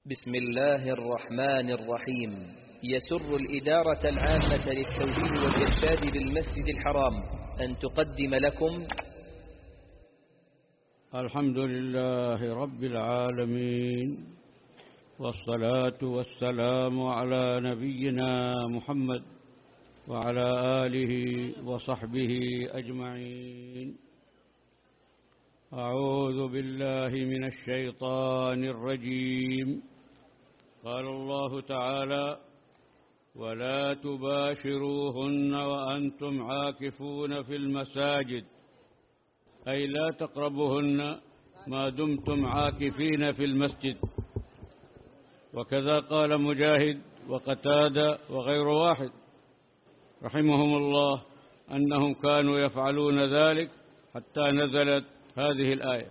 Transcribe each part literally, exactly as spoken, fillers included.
بسم الله الرحمن الرحيم. يسر الإدارة العامة للتوجيه والإرشاد بالمسجد الحرام أن تقدم لكم الحمد لله رب العالمين، والصلاة والسلام على نبينا محمد وعلى آله وصحبه أجمعين. أعوذ بالله من الشيطان الرجيم. قال الله تعالى: ولا تباشروهن وأنتم عاكفون في المساجد، أي لا تقربوهن ما دمتم عاكفين في المسجد. وكذا قال مجاهد وقتادة وغير واحد رحمهم الله أنهم كانوا يفعلون ذلك حتى نزلت هذه الآية.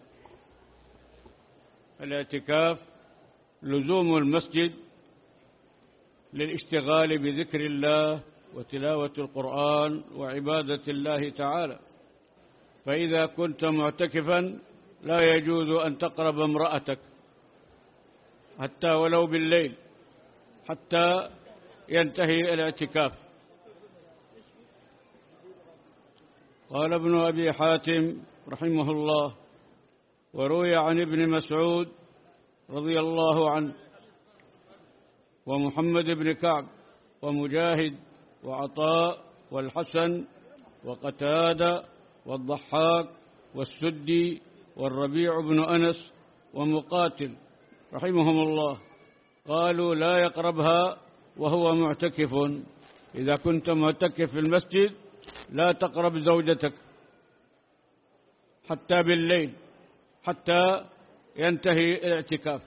الاعتكاف لزوم المسجد للاشتغال بذكر الله وتلاوة القرآن وعبادة الله تعالى. فإذا كنت معتكفا لا يجوز أن تقرب امرأتك حتى ولو بالليل حتى ينتهي الاعتكاف. قال ابن أبي حاتم رحمه الله: وروي عن ابن مسعود رضي الله عنه ومحمد بن كعب ومجاهد وعطاء والحسن وقتادة والضحاك والسدي والربيع بن أنس ومقاتل رحمهم الله قالوا: لا يقربها وهو معتكف. إذا كنت معتكف في المسجد لا تقرب زوجتك حتى بالليل حتى ينتهي الاعتكاف.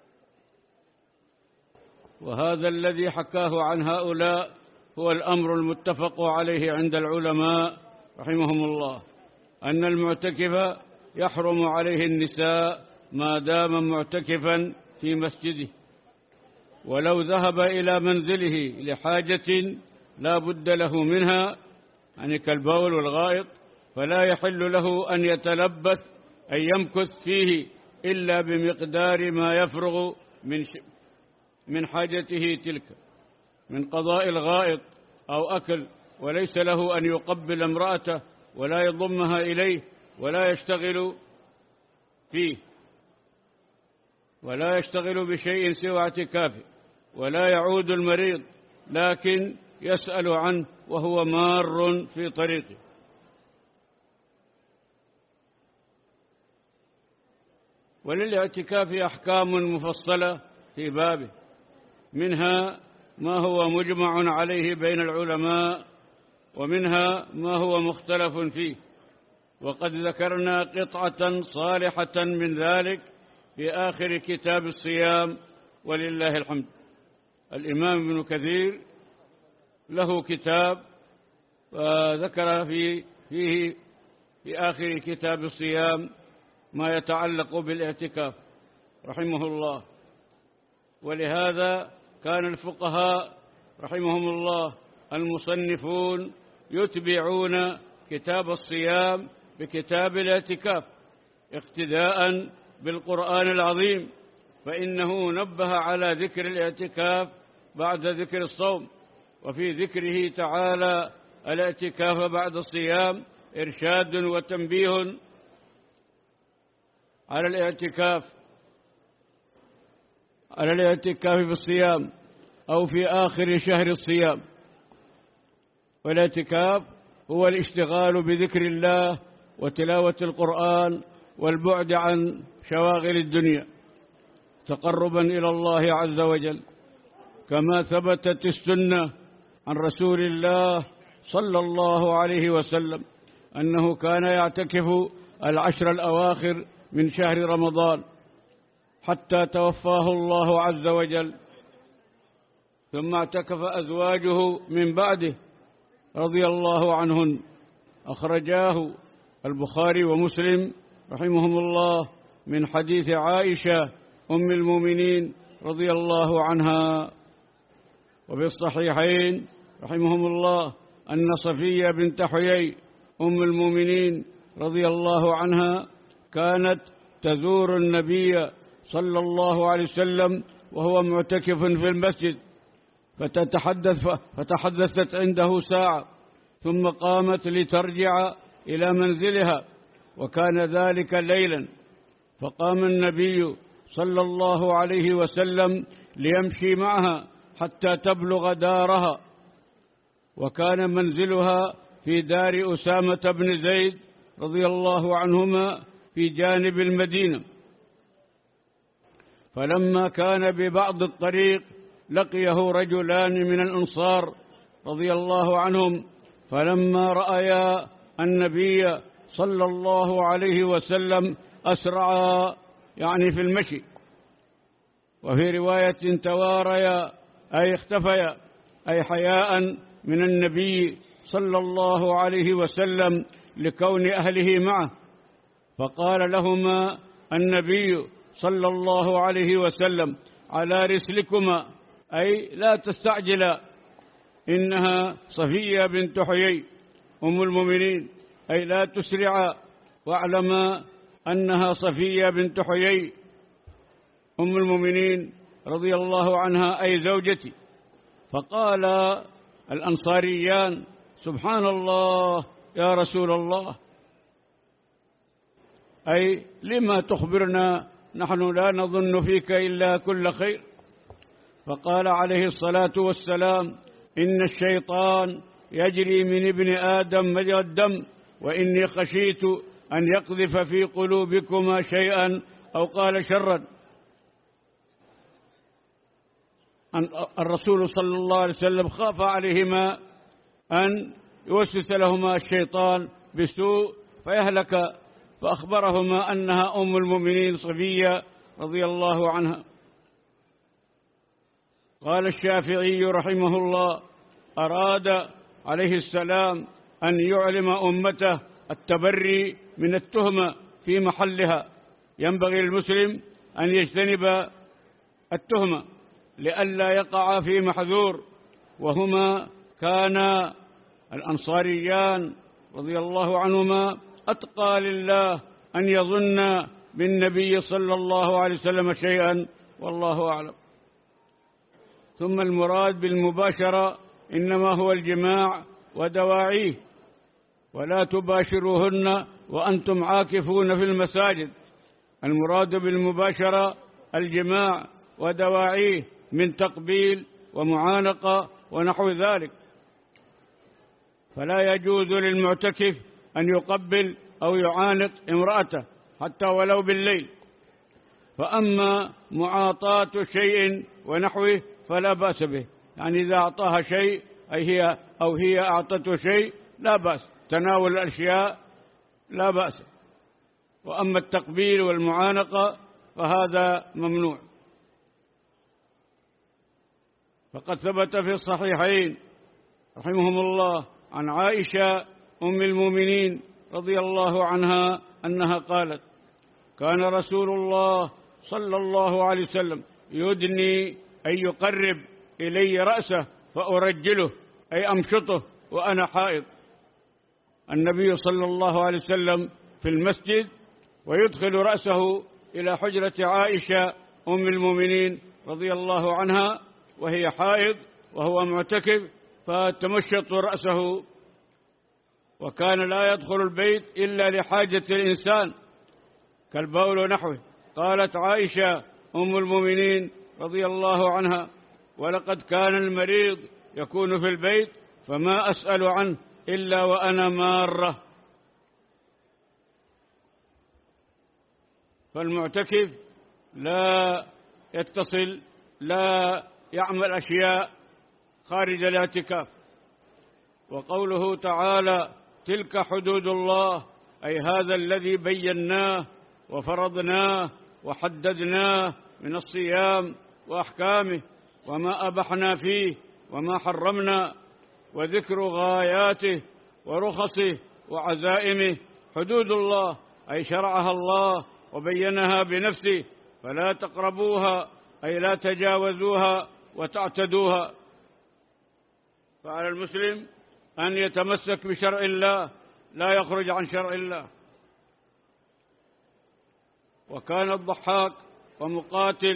وهذا الذي حكاه عن هؤلاء هو الأمر المتفق عليه عند العلماء رحمهم الله، أن المعتكف يحرم عليه النساء ما دام معتكفا في مسجده، ولو ذهب إلى منزله لحاجة لا بد له منها، يعني كالبول والغائط، فلا يحل له أن يتلبث أن يمكث فيه إلا بمقدار ما يفرغ من من حاجته تلك من قضاء الغائط أو أكل، وليس له أن يقبل امرأته ولا يضمها إليه ولا يشتغل فيه ولا يشتغل بشيء سوى اعتكافه، ولا يعود المريض لكن يسأل عنه وهو مار في طريقه. وللاعتكاف أحكام مفصلة في بابه، منها ما هو مجمع عليه بين العلماء، ومنها ما هو مختلف فيه، وقد ذكرنا قطعة صالحة من ذلك في آخر كتاب الصيام ولله الحمد. الإمام ابن كثير له كتاب وذكر في فيه في آخر كتاب الصيام ما يتعلق بالاعتكاف رحمه الله. ولهذا كان الفقهاء رحمهم الله المصنفون يتبعون كتاب الصيام بكتاب الاعتكاف اقتداء بالقرآن العظيم، فإنه نبه على ذكر الاعتكاف بعد ذكر الصوم، وفي ذكره تعالى الاعتكاف بعد الصيام إرشاد وتنبيه على الاعتكاف على الاعتكاف في الصيام أو في آخر شهر الصيام. والاعتكاف هو الاشتغال بذكر الله وتلاوة القرآن والبعد عن شواغل الدنيا تقربا إلى الله عز وجل، كما ثبتت السنة عن رسول الله صلى الله عليه وسلم أنه كان يعتكف العشر الأواخر من شهر رمضان حتى توفاه الله عز وجل، ثم اعتكف أزواجه من بعده رضي الله عنهن. أخرجاه البخاري ومسلم رحمهم الله من حديث عائشة أم المؤمنين رضي الله عنها. وفي الصحيحين رحمهم الله أن صفية بنت حيي أم المؤمنين رضي الله عنها كانت تزور النبي صلى الله عليه وسلم وهو معتكف في المسجد، فتتحدث فتحدثت عنده ساعة ثم قامت لترجع إلى منزلها، وكان ذلك ليلا، فقام النبي صلى الله عليه وسلم ليمشي معها حتى تبلغ دارها، وكان منزلها في دار أسامة بن زيد رضي الله عنهما في جانب المدينة. فلما كان ببعض الطريق لقيه رجلان من الأنصار رضي الله عنهم، فلما رأيا النبي صلى الله عليه وسلم أسرعا، يعني في المشي، وفي رواية تواريا أي اختفيا، أي حياء من النبي صلى الله عليه وسلم لكون أهله معه. فقال لهما النبي صلى الله عليه وسلم: على رسلكما، أي لا تستعجلا، إنها صفية بنت حيي أم المؤمنين، أي لا تسرعا، واعلما أنها صفية بنت حيي أم المؤمنين رضي الله عنها، أي زوجتي. فقال الأنصاريان: سبحان الله يا رسول الله، أي لما تخبرنا، نحن لا نظن فيك إلا كل خير. فقال عليه الصلاة والسلام: إن الشيطان يجري من ابن آدم مجرى الدم، وإني خشيت أن يقذف في قلوبكما شيئا، أو قال شرا. الرسول صلى الله عليه وسلم خاف عليهما أن يوسوس لهما الشيطان بسوء فيهلك، فأخبرهما أنها أم المؤمنين صفية رضي الله عنها. قال الشافعي رحمه الله: أراد عليه السلام أن يعلم أمته التبري من التهمة في محلها، ينبغي للمسلم أن يجتنب التهمة لئلا يقع في محذور، وهما كانا الأنصاريان رضي الله عنهما أتقى لله أن يظن بالنبي صلى الله عليه وسلم شيئا، والله أعلم. ثم المراد بالمباشرة إنما هو الجماع ودواعيه، ولا تباشروهن وأنتم عاكفون في المساجد. المراد بالمباشرة الجماع ودواعيه من تقبيل ومعانقة ونحو ذلك، فلا يجوز للمعتكف أن يقبل أو يعانق امرأته حتى ولو بالليل. فأما معاطاة شيء ونحوه فلا بأس به، يعني إذا أعطاها شيء أي هي أو هي أعطته شيء لا بأس، تناول الأشياء لا بأس. وأما التقبيل والمعانقة فهذا ممنوع. فقد ثبت في الصحيحين رحمهم الله عن عائشة أم المؤمنين رضي الله عنها أنها قالت: كان رسول الله صلى الله عليه وسلم يدني أي يقرب إلي رأسه فأرجله، أي أمشطه وأنا حائض. النبي صلى الله عليه وسلم في المسجد ويدخل رأسه إلى حجرة عائشة أم المؤمنين رضي الله عنها وهي حائض وهو معتكف، فتمشط رأسه، وكان لا يدخل البيت إلا لحاجة الإنسان كالبول ونحوه. قالت عائشة أم المؤمنين رضي الله عنها: ولقد كان المريض يكون في البيت فما أسأل عنه إلا وأنا مارة. فالمعتكف لا يتصل، لا يعمل أشياء خارج الاعتكاف. وقوله تعالى: تلك حدود الله، أي هذا الذي بيناه وفرضناه وحددناه من الصيام وأحكامه، وما أبحنا فيه وما حرمنا، وذكر غاياته ورخصه وعزائمه. حدود الله أي شرعها الله وبينها بنفسه، فلا تقربوها أي لا تجاوزوها وتعتدوها. فعلى المسلم أن يتمسك بشرع الله، لا يخرج عن شرع الله. وكان الضحاك ومقاتل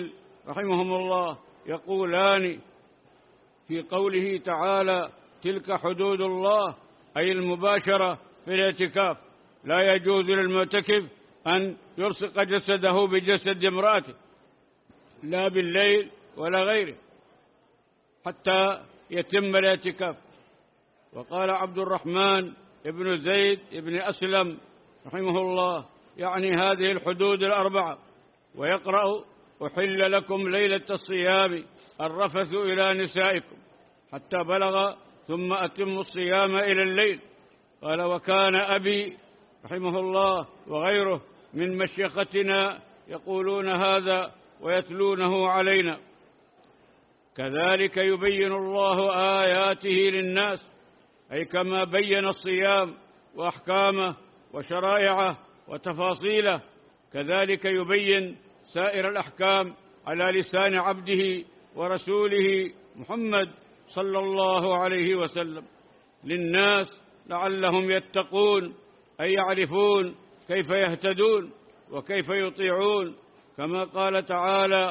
رحمهم الله يقولان في قوله تعالى: تلك حدود الله، أي المباشرة في الاعتكاف. لا يجوز للمعتكف أن يلصق جسده بجسد امرأته لا بالليل ولا غيره حتى يتم الاعتكاف. وقال عبد الرحمن ابن زيد ابن أسلم رحمه الله يعني هذه الحدود الأربعة، ويقرأ: أحل لكم ليلة الصيام الرفث إلى نسائكم حتى بلغ ثم أتموا الصيام إلى الليل. قال: وكان أبي رحمه الله وغيره من مشيختنا يقولون هذا ويتلونه علينا. كذلك يبين الله آياته للناس، أي كما بين الصيام وأحكامه وشرائعه وتفاصيله، كذلك يبين سائر الأحكام على لسان عبده ورسوله محمد صلى الله عليه وسلم للناس لعلهم يتقون، أي يعرفون كيف يهتدون وكيف يطيعون، كما قال تعالى: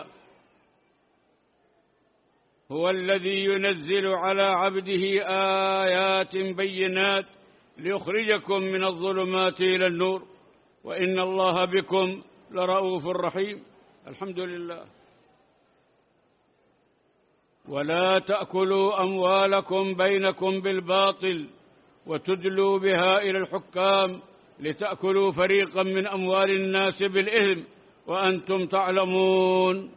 هو الذي ينزل على عبده آيات بينات ليخرجكم من الظلمات إلى النور وإن الله بكم لرؤوف رحيم. الحمد لله. ولا تأكلوا أموالكم بينكم بالباطل وتدلوا بها إلى الحكام لتأكلوا فريقا من أموال الناس بالإثم وأنتم تعلمون.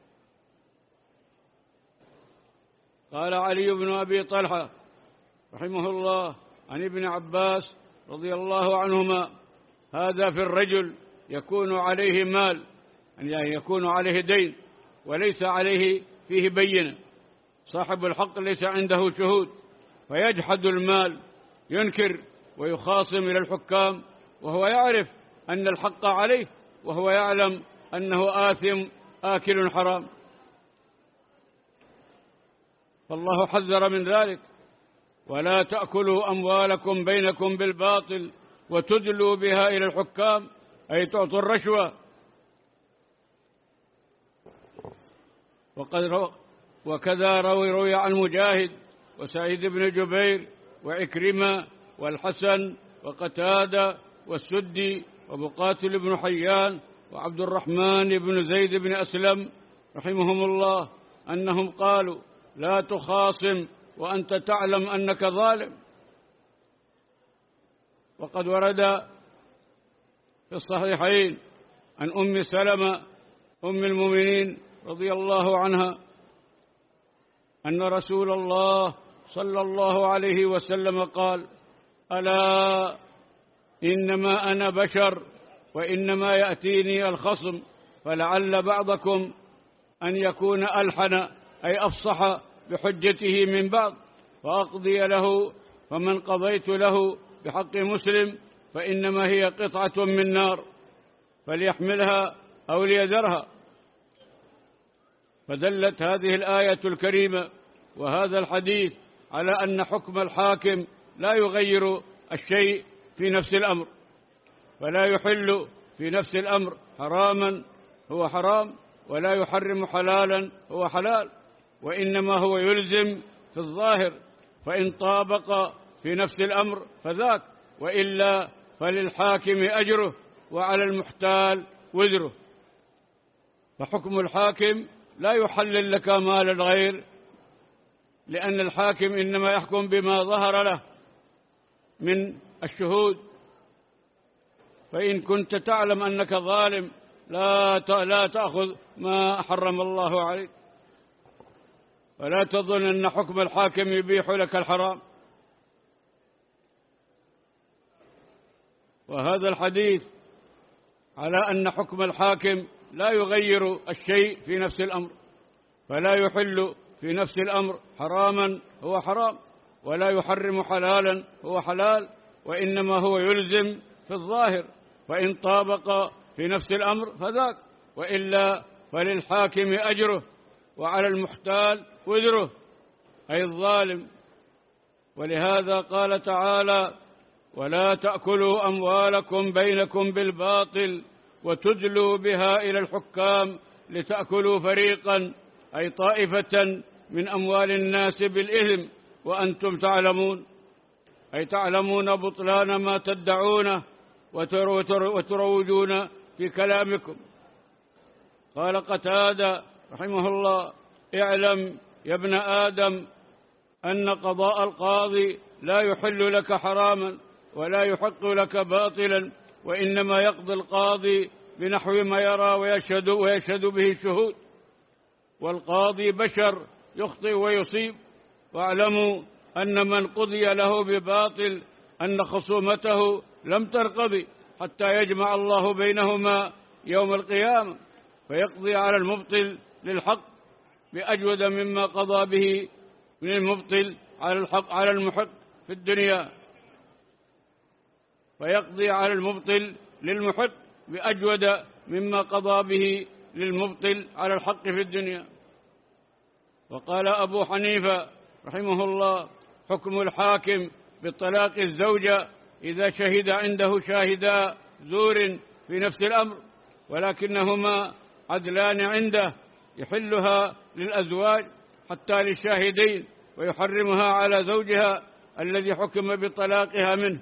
قال علي بن أبي طلحة رحمه الله عن ابن عباس رضي الله عنهما: هذا في الرجل يكون عليه مال، يعني يكون عليه دين وليس عليه فيه بينة، صاحب الحق ليس عنده شهود، فيجحد المال، ينكر ويخاصم إلى الحكام وهو يعرف أن الحق عليه وهو يعلم أنه آثم آكل حرام. فالله حذر من ذلك: ولا تأكلوا أموالكم بينكم بالباطل وتدلوا بها إلى الحكام، أي تعطوا الرشوة. وقد رو وكذا روي روي عن مجاهد وسعيد بن جبير وعكرمة والحسن وقتادة والسدي ومقاتل بن حيان وعبد الرحمن بن زيد بن أسلم رحمهم الله أنهم قالوا: لا تخاصم وأنت تعلم أنك ظالم. وقد ورد في الصحيحين عن أم سلمة أم المؤمنين رضي الله عنها أن رسول الله صلى الله عليه وسلم قال: ألا إنما أنا بشر وإنما يأتيني الخصم فلعل بعضكم أن يكون ألحن، أي أفصح بحجته من بعض، فأقضي له، فمن قضيت له بحق مسلم فإنما هي قطعة من نار فليحملها أو ليذرها. فدلت هذه الآية الكريمة وهذا الحديث على أن حكم الحاكم لا يغير الشيء في نفس الأمر، فلا يحل في نفس الأمر حراما هو حرام ولا يحرم حلالا هو حلال، وإنما هو يلزم في الظاهر، فإن طابق في نفس الأمر فذاك، وإلا فللحاكم أجره وعلى المحتال وزره. فحكم الحاكم لا يحلل لك مال الغير، لأن الحاكم إنما يحكم بما ظهر له من الشهود. فإن كنت تعلم أنك ظالم لا لا تأخذ ما حرم الله عليك، ولا تظن أن حكم الحاكم يبيح لك الحرام. وهذا الحديث على أن حكم الحاكم لا يغير الشيء في نفس الأمر، فلا يحل في نفس الأمر حراما هو حرام ولا يحرم حلالا هو حلال، وإنما هو يلزم في الظاهر، فإن طابق في نفس الأمر فذاك، وإلا فللحاكم أجره وعلى المحتال وزره، أي الظالم. ولهذا قال تعالى: ولا تأكلوا أموالكم بينكم بالباطل وتدلوا بها إلى الحكام لتأكلوا فريقا أي طائفة من أموال الناس بالإثم وأنتم تعلمون، أي تعلمون بطلان ما تدعونه وتروجون في كلامكم. قال قتادة رحمه الله: اعلم يا ابن آدم أن قضاء القاضي لا يحل لك حراما ولا يحق لك باطلا، وإنما يقضي القاضي بنحو ما يرى ويشهد, ويشهد به الشهود، والقاضي بشر يخطئ ويصيب. واعلموا أن من قضي له بباطل أن خصومته لم ترقضي حتى يجمع الله بينهما يوم القيامة، فيقضي على المبطل للحق بأجود مما قضى به من المبطل على الحق على المحق في الدنيا، فيقضي على المبطل للمحق بأجود مما قضى به للمبطل على الحق في الدنيا. وقال أبو حنيفة رحمه الله: حكم الحاكم بطلاق الزوجة إذا شهد عنده شاهدا زور في نفس الأمر، ولكنهما عدلان عنده، يحلها للأزواج حتى للشاهدين، ويحرمها على زوجها الذي حكم بطلاقها منه.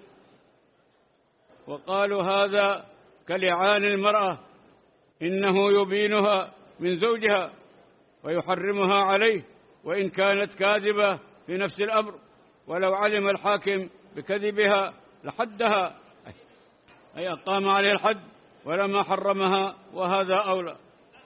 وقالوا هذا كلعان المرأة، إنه يبينها من زوجها ويحرمها عليه وإن كانت كاذبة في نفس الأمر، ولو علم الحاكم بكذبها لحدها، أي أقام عليه الحد ولما حرمها، وهذا أولى.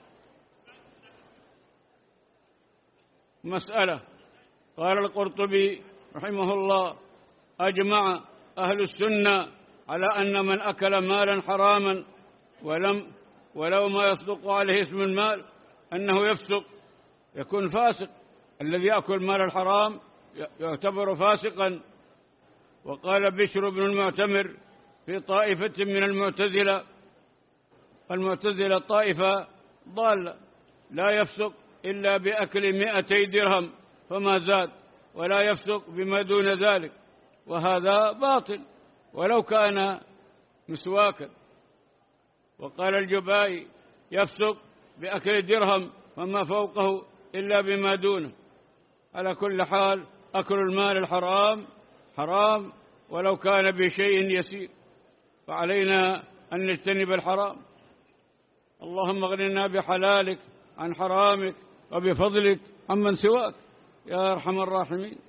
مسألة. قال القرطبي رحمه الله: أجمع أهل السنة على أن من أكل مالا حراما ولم ولو ما يصدق عليه اسم المال أنه يفسق، يكون فاسق. الذي يأكل مال الحرام يعتبر فاسقا. وقال بشر بن المعتمر في طائفة من المعتزلة: المعتزلة طائفة ضالة، لا يفسق إلا بأكل مئتي درهم فما زاد، ولا يفسق بما دون ذلك، وهذا باطل ولو كان مسواكا. وقال الجبائي: يفسق بأكل درهم فما فوقه إلا بما دونه. على كل حال أكل المال الحرام حرام ولو كان بشيء يسير، فعلينا أن نجتنب الحرام. اللهم اغننا بحلالك عن حرامك وبفضلك عمن سواك يا أرحم الراحمين.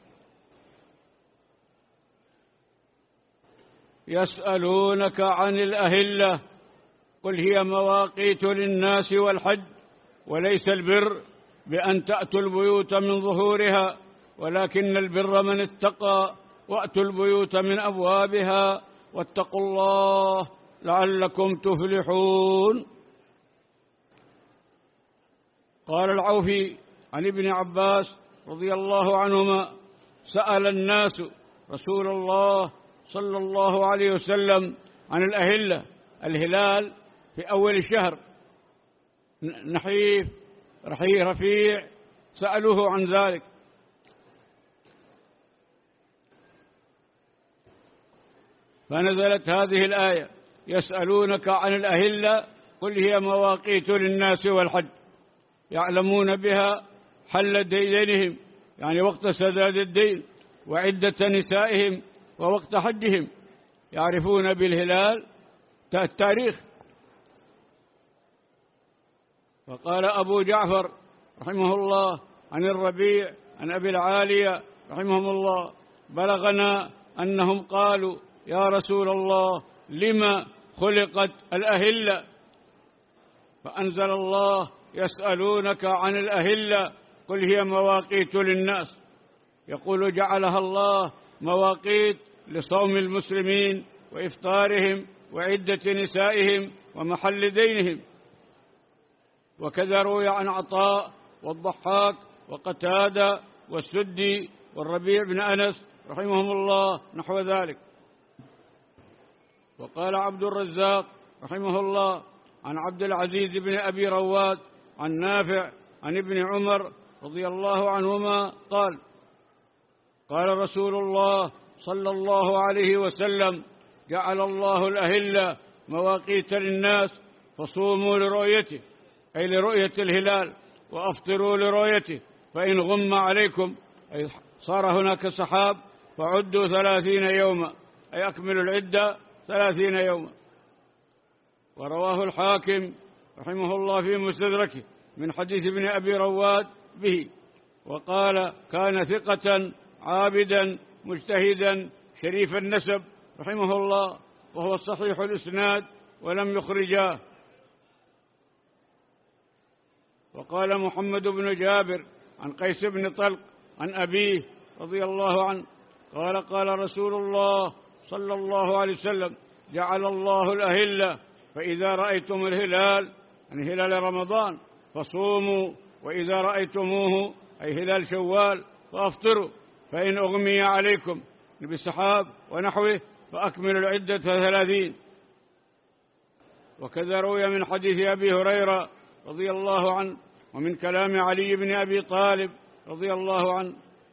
يسألونك عن الأهلة قل هي مواقيت للناس والحج، وليس البر بأن تأتوا البيوت من ظهورها، ولكن البر من اتقى، وأتوا البيوت من أبوابها، واتقوا الله لعلكم تفلحون. قال العوفي عن ابن عباس رضي الله عنهما: سأل الناس رسول الله صلى الله عليه وسلم عن الأهلة، الهلال في أول الشهر، نحيف رحيح رفيع، سألوه عن ذلك. فنزلت هذه الآية: يسألونك عن الأهلة قل هي مواقيت للناس والحج، يعلمون بها حل دينهم، يعني وقت سداد الدين، وعدة نسائهم، ووقت حجهم، يعرفون بالهلال التاريخ. وقال أبو جعفر رحمه الله عن الربيع عن أبي العالية رحمهم الله: بلغنا أنهم قالوا يا رسول الله لما خلقت الأهلة؟ فأنزل الله: يسألونك عن الأهلة قل هي مواقيت للناس. يقول جعلها الله مواقيت لصوم المسلمين وإفطارهم وعدة نسائهم ومحل دينهم. وكذا روي عن عطاء والضحاك وقتادة والسدي والربيع بن أنس رحمهم الله نحو ذلك. وقال عبد الرزاق رحمه الله عن عبد العزيز بن أبي رواد عن نافع عن ابن عمر رضي الله عنهما قال: قال رسول الله صلى الله عليه وسلم: جعل الله الأهلة مواقيت للناس فصوموا لرؤيته، أي لرؤية الهلال، وأفطروا لرؤيته، فإن غم عليكم أي صار هناك سحاب فعدوا ثلاثين يوما، أي أكملوا العدة ثلاثين يوما. ورواه الحاكم رحمه الله في مستدركه من حديث ابن أبي رواد به، وقال كان ثقة عابدا مجتهدا شريف النسب رحمه الله، وهو صحيح الإسناد ولم يخرجاه. وقال محمد بن جابر عن قيس بن طلق عن أبيه رضي الله عنه قال قال رسول الله صلى الله عليه وسلم جعل الله الأهلة، فإذا رأيتم الهلال يعني هلال رمضان فصوموا، وإذا رأيتموه أي هلال شوال فأفطروا، فإن أغمي عليكم بسحاب ونحوه فأكملوا العدة ثلاثين. وكذا روي من حديث أبي هريرة رضي الله عنه ومن كلام علي بن أبي طالب رضي الله عنه.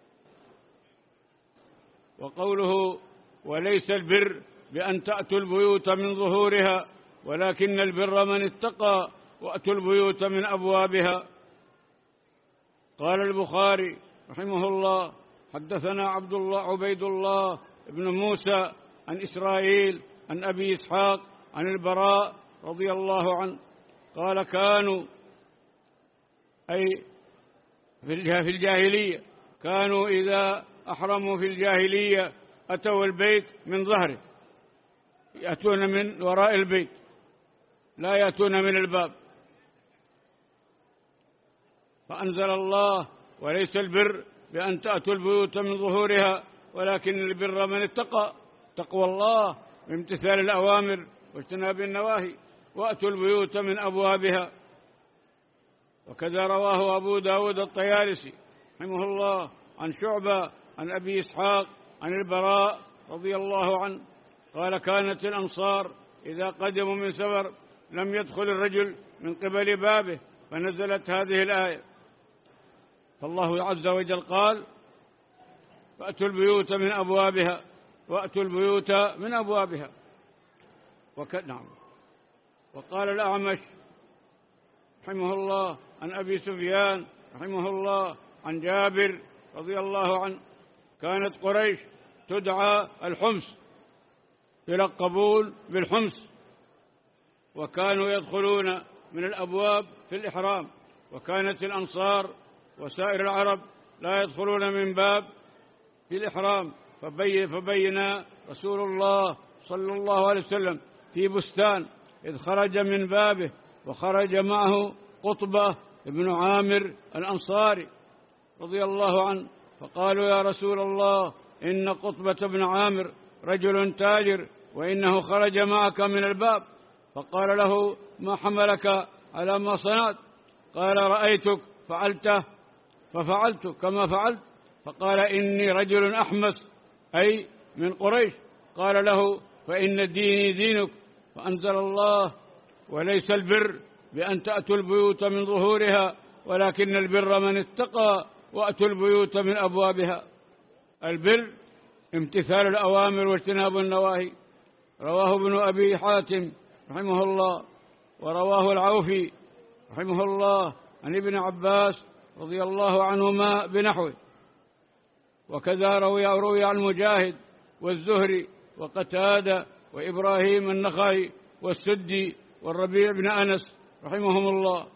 وقوله وليس البر بأن تأتوا البيوت من ظهورها ولكن البر من اتقى وأتوا البيوت من أبوابها. قال البخاري رحمه الله حدثنا عبد الله عبيد الله بن موسى عن إسرائيل عن أبي إسحاق عن البراء رضي الله عنه قال كانوا أي في الجاهلية كانوا إذا أحرموا في الجاهلية أتوا البيت من ظهره، يأتون من وراء البيت لا يأتون من الباب. فأنزل الله وليس البر بأن تأتوا البيوت من ظهورها ولكن البر من اتقى، تقوى الله بامتثال الأوامر واجتناب النواهي، وأتوا البيوت من أبوابها. وكذا رواه أبو داود الطيالسي رحمه الله عن شعبة عن أبي إسحاق عن البراء رضي الله عنه قال كانت الأنصار إذا قدموا من سفر لم يدخل الرجل من قبل بابه، فنزلت هذه الآية. فالله عز وجل قال فأتوا البيوت من أبوابها، وأتوا البيوت من أبوابها. وك... نعم. وقال الأعمش رحمه الله عن أبي سفيان رحمه الله عن جابر رضي الله عنه كانت قريش تدعى الحمص يلقبون بالحمص، وكانوا يدخلون من الأبواب في الإحرام، وكانت الأنصار وسائر العرب لا يدخلون من باب في الإحرام. فبين, فبين رسول الله صلى الله عليه وسلم في بستان إذ خرج من بابه وخرج معه قطبة ابن عامر الأنصاري رضي الله عنه، فقالوا يا رسول الله إن قطبة بن عامر رجل تاجر وإنه خرج معك من الباب. فقال له ما حملك على ما صنعت؟ قال رأيتك فعلته ففعلت كما فعلت. فقال إني رجل أحمس أي من قريش. قال له فإن ديني دينك. فأنزل الله وليس البر بأن تأتوا البيوت من ظهورها ولكن البر من اتقى وأتوا البيوت من أبوابها. البر امتثال الأوامر واجتناب النواهي. رواه ابن أبي حاتم رحمه الله ورواه العوفي رحمه الله عن ابن عباس رضي الله عنهما بنحوه. وكذا روي روي عن مجاهد والزهري وقتادة وإبراهيم النخعي والسدي والربيع بن أنس رحمهم الله.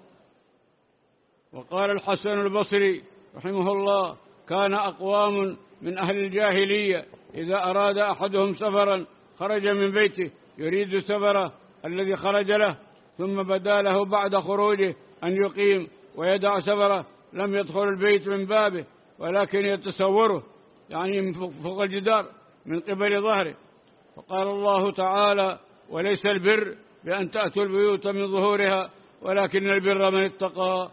وقال الحسن البصري رحمه الله كان أقوام من أهل الجاهلية إذا أراد أحدهم سفرا خرج من بيته يريد سفره الذي خرج له، ثم بدا له بعد خروجه أن يقيم ويدع سفره، لم يدخل البيت من بابه ولكن يتصوره يعني من فوق الجدار من قبل ظهره. فقال الله تعالى وليس البر بأن تأتوا البيوت من ظهورها ولكن البر من اتقى.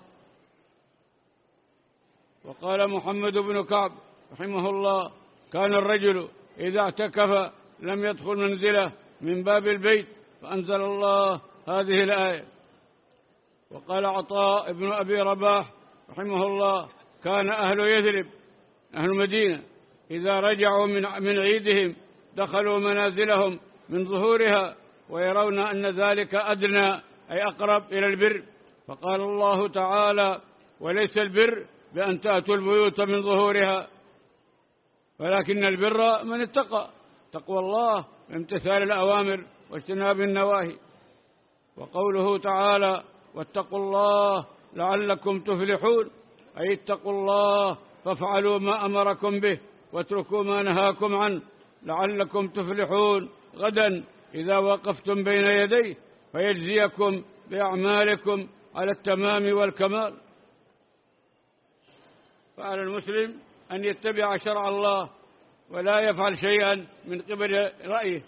وقال محمد بن كعب رحمه الله كان الرجل إذا اعتكف لم يدخل منزله من باب البيت، فأنزل الله هذه الآية. وقال عطاء بن أبي رباح رحمه الله كان أهل يثرب أهل المدينة إذا رجعوا من من عيدهم دخلوا منازلهم من ظهورها ويرون أن ذلك أدنى أي أقرب إلى البر، فقال الله تعالى: وليس البر بأن تأتوا البيوت من ظهورها ولكن البر من اتقى، تقوى الله بامتثال الأوامر واجتناب النواهي. وقوله تعالى: واتقوا الله لعلكم تفلحون، أي اتقوا الله فافعلوا ما أمركم به واتركوا ما نهاكم عنه لعلكم تفلحون غدا إذا وقفتم بين يديه فيجزيكم بأعمالكم على التمام والكمال. فعلى المسلم أن يتبع شرع الله ولا يفعل شيئا من قبل رأيه.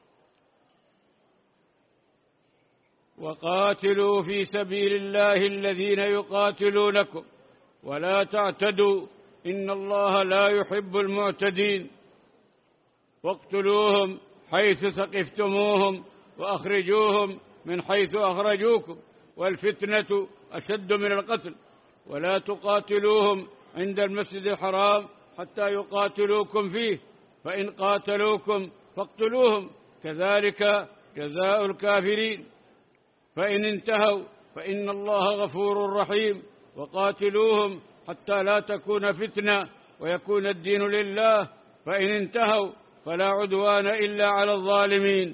وقاتلوا في سبيل الله الذين يقاتلونكم ولا تعتدوا إن الله لا يحب المعتدين واقتلوهم حيث ثقفتموهم وأخرجوهم من حيث أخرجوكم والفتنة أشد من القتل ولا تقاتلوهم عند المسجد الحرام حتى يقاتلوكم فيه فإن قاتلوكم فاقتلوهم كذلك جزاء الكافرين فإن انتهوا فإن الله غفور رحيم وقاتلوهم حتى لا تكون فتنة ويكون الدين لله فإن انتهوا فلا عدوان إلا على الظالمين.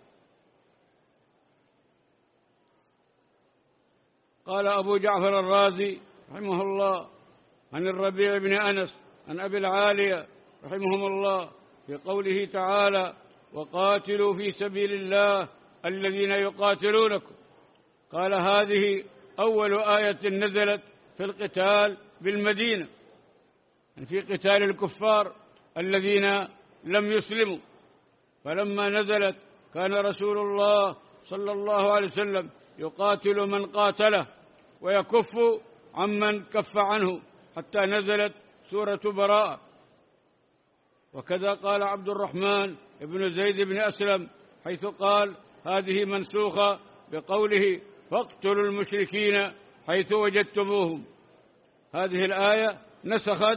قال أبو جعفر الرازي رحمه الله عن الربيع بن أنس عن أبي العالية رحمهم الله في قوله تعالى: وقاتلوا في سبيل الله الذين يقاتلونكم، قال: هذه أول آية نزلت في القتال بالمدينة، في قتال الكفار الذين لم يسلموا، فلما نزلت كان رسول الله صلى الله عليه وسلم يقاتل من قاتله ويكف عمن كف عنه حتى نزلت سورة براءة. وكذا قال عبد الرحمن بن زيد بن أسلم حيث قال: هذه منسوخة بقوله: فاقتلوا المشركين حيث وجدتموهم. هذه الآية نسخت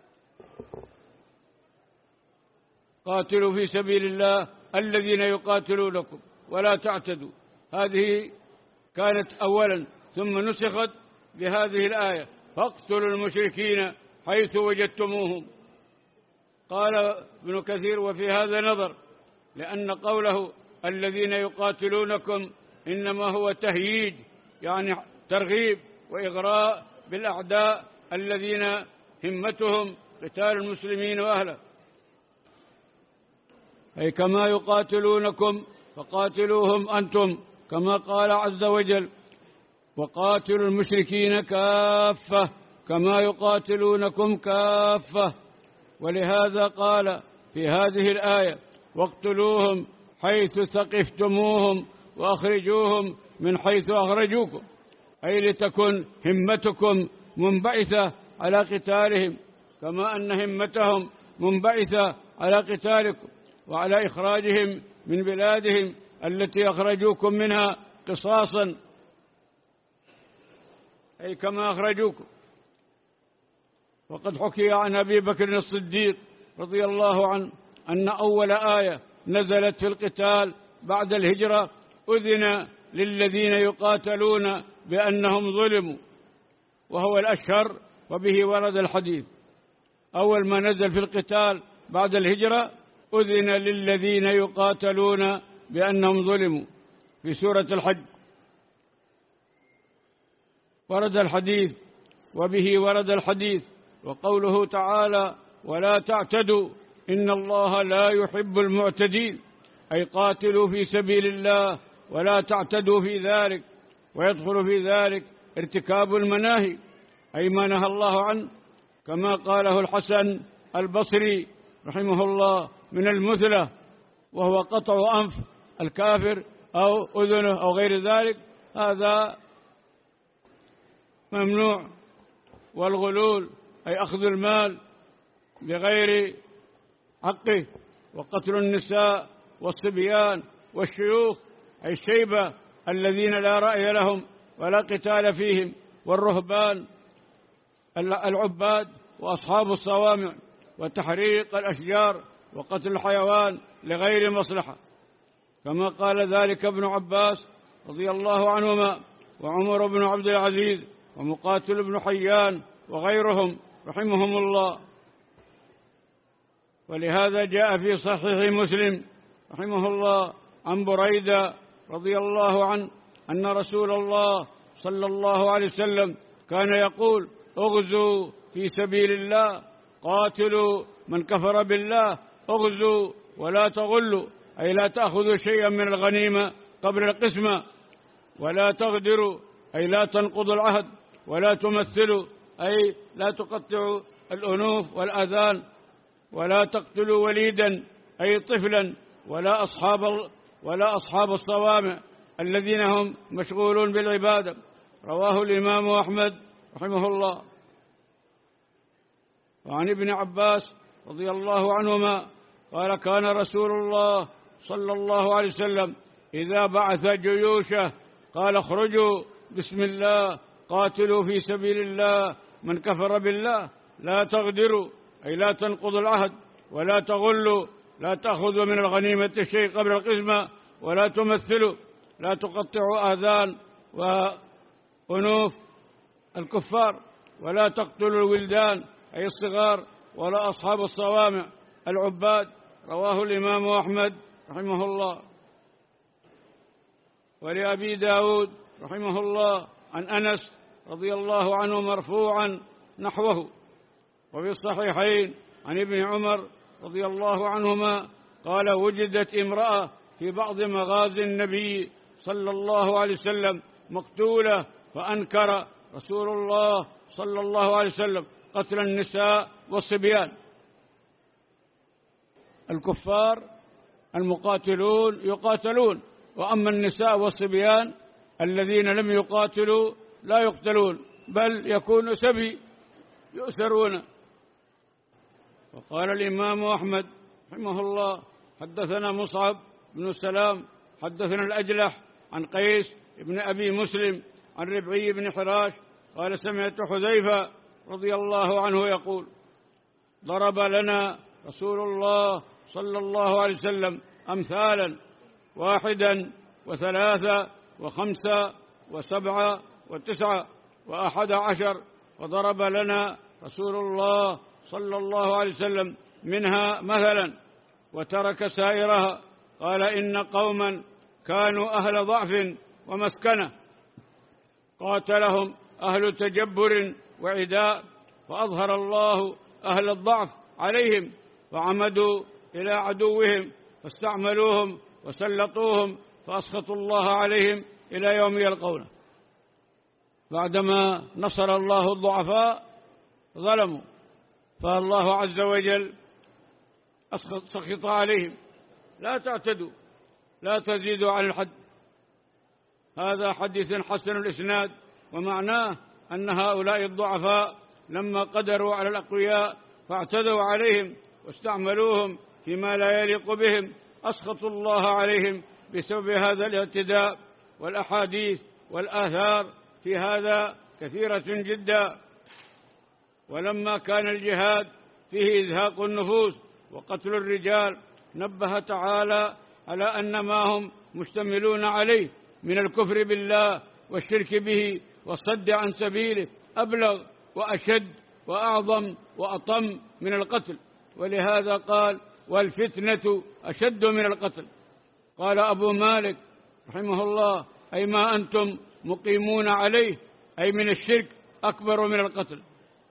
قاتلوا في سبيل الله الذين يقاتلونكم ولا تعتدوا، هذه كانت أولا ثم نسخت بهذه الآية: فاقتلوا المشركين حيث وجدتموهم. قال ابن كثير: وفي هذا نظر، لأن قوله الذين يقاتلونكم إنما هو تهييج، يعني ترغيب وإغراء بالأعداء الذين همتهم قتال المسلمين وأهله، أي كما يقاتلونكم فقاتلوهم أنتم، كما قال عز وجل: وقاتلوا المشركين كافة كما يقاتلونكم كافة. ولهذا قال في هذه الآية: واقتلوهم حيث ثقفتموهم وأخرجوهم من حيث أخرجوكم، أي لتكن همتكم منبعثة على قتالهم كما أن همتهم منبعثة على قتالكم وعلى إخراجهم من بلادهم التي أخرجوكم منها قصاصا، أي كما أخرجوكم. وقد حكي عن أبي بكر الصديق رضي الله عنه أن أول آية نزلت في القتال بعد الهجرة: أذن للذين يقاتلون بأنهم ظلموا، وهو الأشهر وبه ورد الحديث. أول ما نزل في القتال بعد الهجرة: أذن للذين يقاتلون بأنهم ظلموا، في سورة الحج. ورد الحديث وبه ورد الحديث. وقوله تعالى: ولا تعتدوا إن الله لا يحب المعتدين، أي قاتلوا في سبيل الله ولا تعتدوا في ذلك. ويدخل في ذلك ارتكاب المناهي، أي ما نهى الله عنه، كما قاله الحسن البصري رحمه الله: من المثلة، وهو قطع أنف الكافر أو أذنه أو غير ذلك، هذا ممنوع. والغلول أي أخذ المال بغير حقه، وقتل النساء والصبيان والشيوخ أي الشيبة الذين لا رأي لهم ولا قتال فيهم، والرهبان العباد وأصحاب الصوامع، وتحريق الأشجار وقتل الحيوان لغير مصلحة، كما قال ذلك ابن عباس رضي الله عنهما: وعمر بن عبد العزيز ومقاتل بن حيان وغيرهم رحمهم الله. ولهذا جاء في صحيح مسلم رحمه الله عن بريدة رضي الله عنه أن رسول الله صلى الله عليه وسلم كان يقول: اغزوا في سبيل الله، قاتلوا من كفر بالله، اغزوا ولا تغلوا، أي لا تأخذوا شيئا من الغنيمة قبل القسمة، ولا تغدروا، أي لا تنقضوا العهد، ولا تمثلوا، أي لا تقطعوا الأنوف والآذان، ولا تقتلوا وليدا أي طفلا، ولا أصحاب ولا أصحاب الصوامع الذين هم مشغولون بالعبادة. رواه الإمام أحمد رحمه الله. وعن ابن عباس رضي الله عنهما قال: كان رسول الله صلى الله عليه وسلم إذا بعث جيوشه قال: اخرجوا بسم الله، قاتلوا في سبيل الله من كفر بالله، لا تغدروا، أي لا تنقضوا العهد، ولا تغلوا، لا تأخذوا من الغنيمة شيء قبل القسمة، ولا تمثلوا، لا تقطعوا آذان وأنوف الكفار، ولا تقتلوا الولدان أي الصغار، ولا أصحاب الصوامع العباد. رواه الإمام أحمد رحمه الله. ولأبي داود رحمه الله عن أنس رضي الله عنه مرفوعا نحوه. وفي الصحيحين عن ابن عمر رضي الله عنهما قال: وجدت امرأة في بعض مغازي النبي صلى الله عليه وسلم مقتولة، فأنكر رسول الله صلى الله عليه وسلم قتل النساء والصبيان. الكفار المقاتلون يقاتلون، وأما النساء والصبيان الذين لم يقاتلوا لا يقتلون، بل يكون سبي يؤسرون. وقال الإمام أحمد رحمه الله: حدثنا مصعب بن سلام حدثنا الأجلح عن قيس بن أبي مسلم عن ربعي بن حراش قال: سمعت حذيفة رضي الله عنه يقول: ضرب لنا رسول الله صلى الله عليه وسلم أمثالا، واحدا وثلاثة وخمسة وسبعة وتسعة وأحد عشر، وضرب لنا رسول الله صلى الله عليه وسلم منها مثلا وترك سائرها. قال: إن قوما كانوا أهل ضعف ومسكنة، قاتلهم أهل تجبر وعداء، فأظهر الله أهل الضعف عليهم، فعمدوا إلى عدوهم فاستعملوهم وسلطوهم، فأسخطوا الله عليهم إلى يوم يلقونه. بعدما نصر الله الضعفاء ظلموا، فالله عز وجل سخط عليهم: لا تعتدوا، لا تزيدوا عن الحد. هذا حديث حسن الإسناد، ومعناه أن هؤلاء الضعفاء لما قدروا على الأقوياء فاعتدوا عليهم واستعملوهم فيما لا يليق بهم، أسخطوا الله عليهم بسبب هذا الاعتداء. والأحاديث والآثار في هذا كثيرة جدا. ولما كان الجهاد فيه إزهاق النفوس وقتل الرجال، نبه تعالى على أن ما هم مشتملون عليه من الكفر بالله والشرك به والصد عن سبيله أبلغ وأشد وأعظم وأطم من القتل. ولهذا قال: والفتنة أشد من القتل. قال أبو مالك رحمه الله: أي ما أنتم مقيمون عليه، أي من الشرك أكبر من القتل.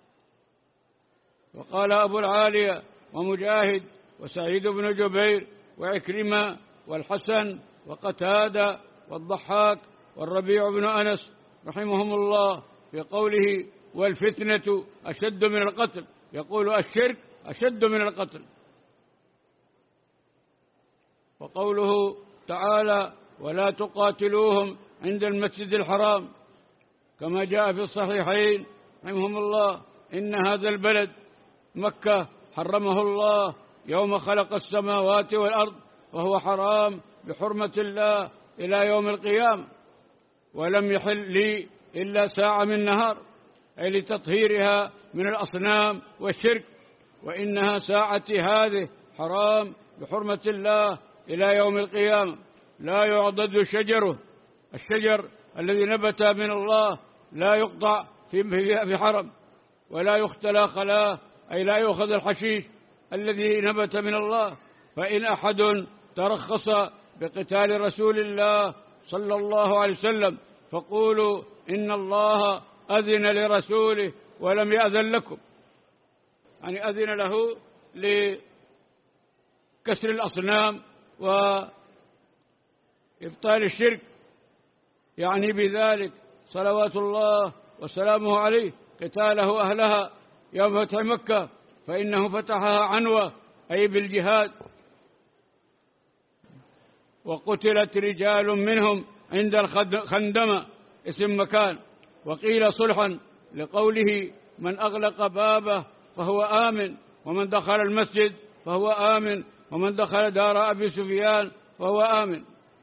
وقال أبو العالية ومجاهد وسعيد بن جبير وعكرمة والحسن وقتادة والضحاك والربيع بن أنس رحمهم الله في قوله: والفتنة أشد من القتل، يقول الشرك أشد من القتل. وقوله تعالى: ولا تقاتلوهم عند المسجد الحرام، كما جاء في الصحيحين رحمهم الله: إن هذا البلد مكة حرمه الله يوم خلق السماوات والأرض، وهو حرام بحرمة الله إلى يوم القيامة، ولم يحل لي إلا ساعة من نهار، أي لتطهيرها من الأصنام والشرك، وإنها ساعتي هذه حرام بحرمة الله إلى يوم القيامة، لا يعضد شجره، الشجر الذي نبت من الله لا يقطع في في حرم، ولا يختلى خلاه، أي لا يؤخذ الحشيش الذي نبت من الله. فإن أحد ترخص بقتال رسول الله صلى الله عليه وسلم فقولوا إن الله أذن لرسوله ولم يأذن لكم، يعني أذن له لكسر الأصنام وإبطال الشرك، يعني بذلك صلوات الله وسلامه عليه قتاله أهلها يوم فتح مكة، فإنه فتحها عنوة أي بالجهاد، وقتلت رجال منهم عند الخندمة اسم مكان، وقيل صلحا لقوله من أغلق بابه فهو آمن، ومن دخل المسجد فهو آمن، ومن دخل دار أبي سفيان فهو آمن.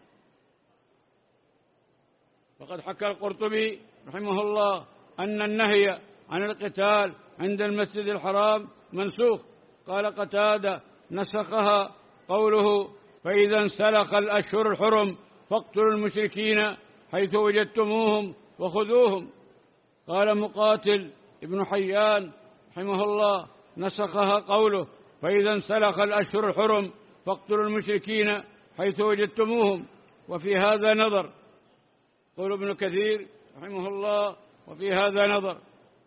وقد حكى القرطبي رحمه الله أن النهي عن القتال عند المسجد الحرام منسوخ. قال قتادة نسخها قوله فإذا انسلخ الأشهر الحرم فاقتلوا المشركين حيث وجدتموهم وخذوهم. قال مقاتل ابن حيان رحمه الله نسخها قوله فإذا انسلخ الأشهر الحرم فاقتلوا المشركين حيث وجدتموهم. وفي هذا نظر، قول ابن كثير رحمه الله وفي هذا نظر.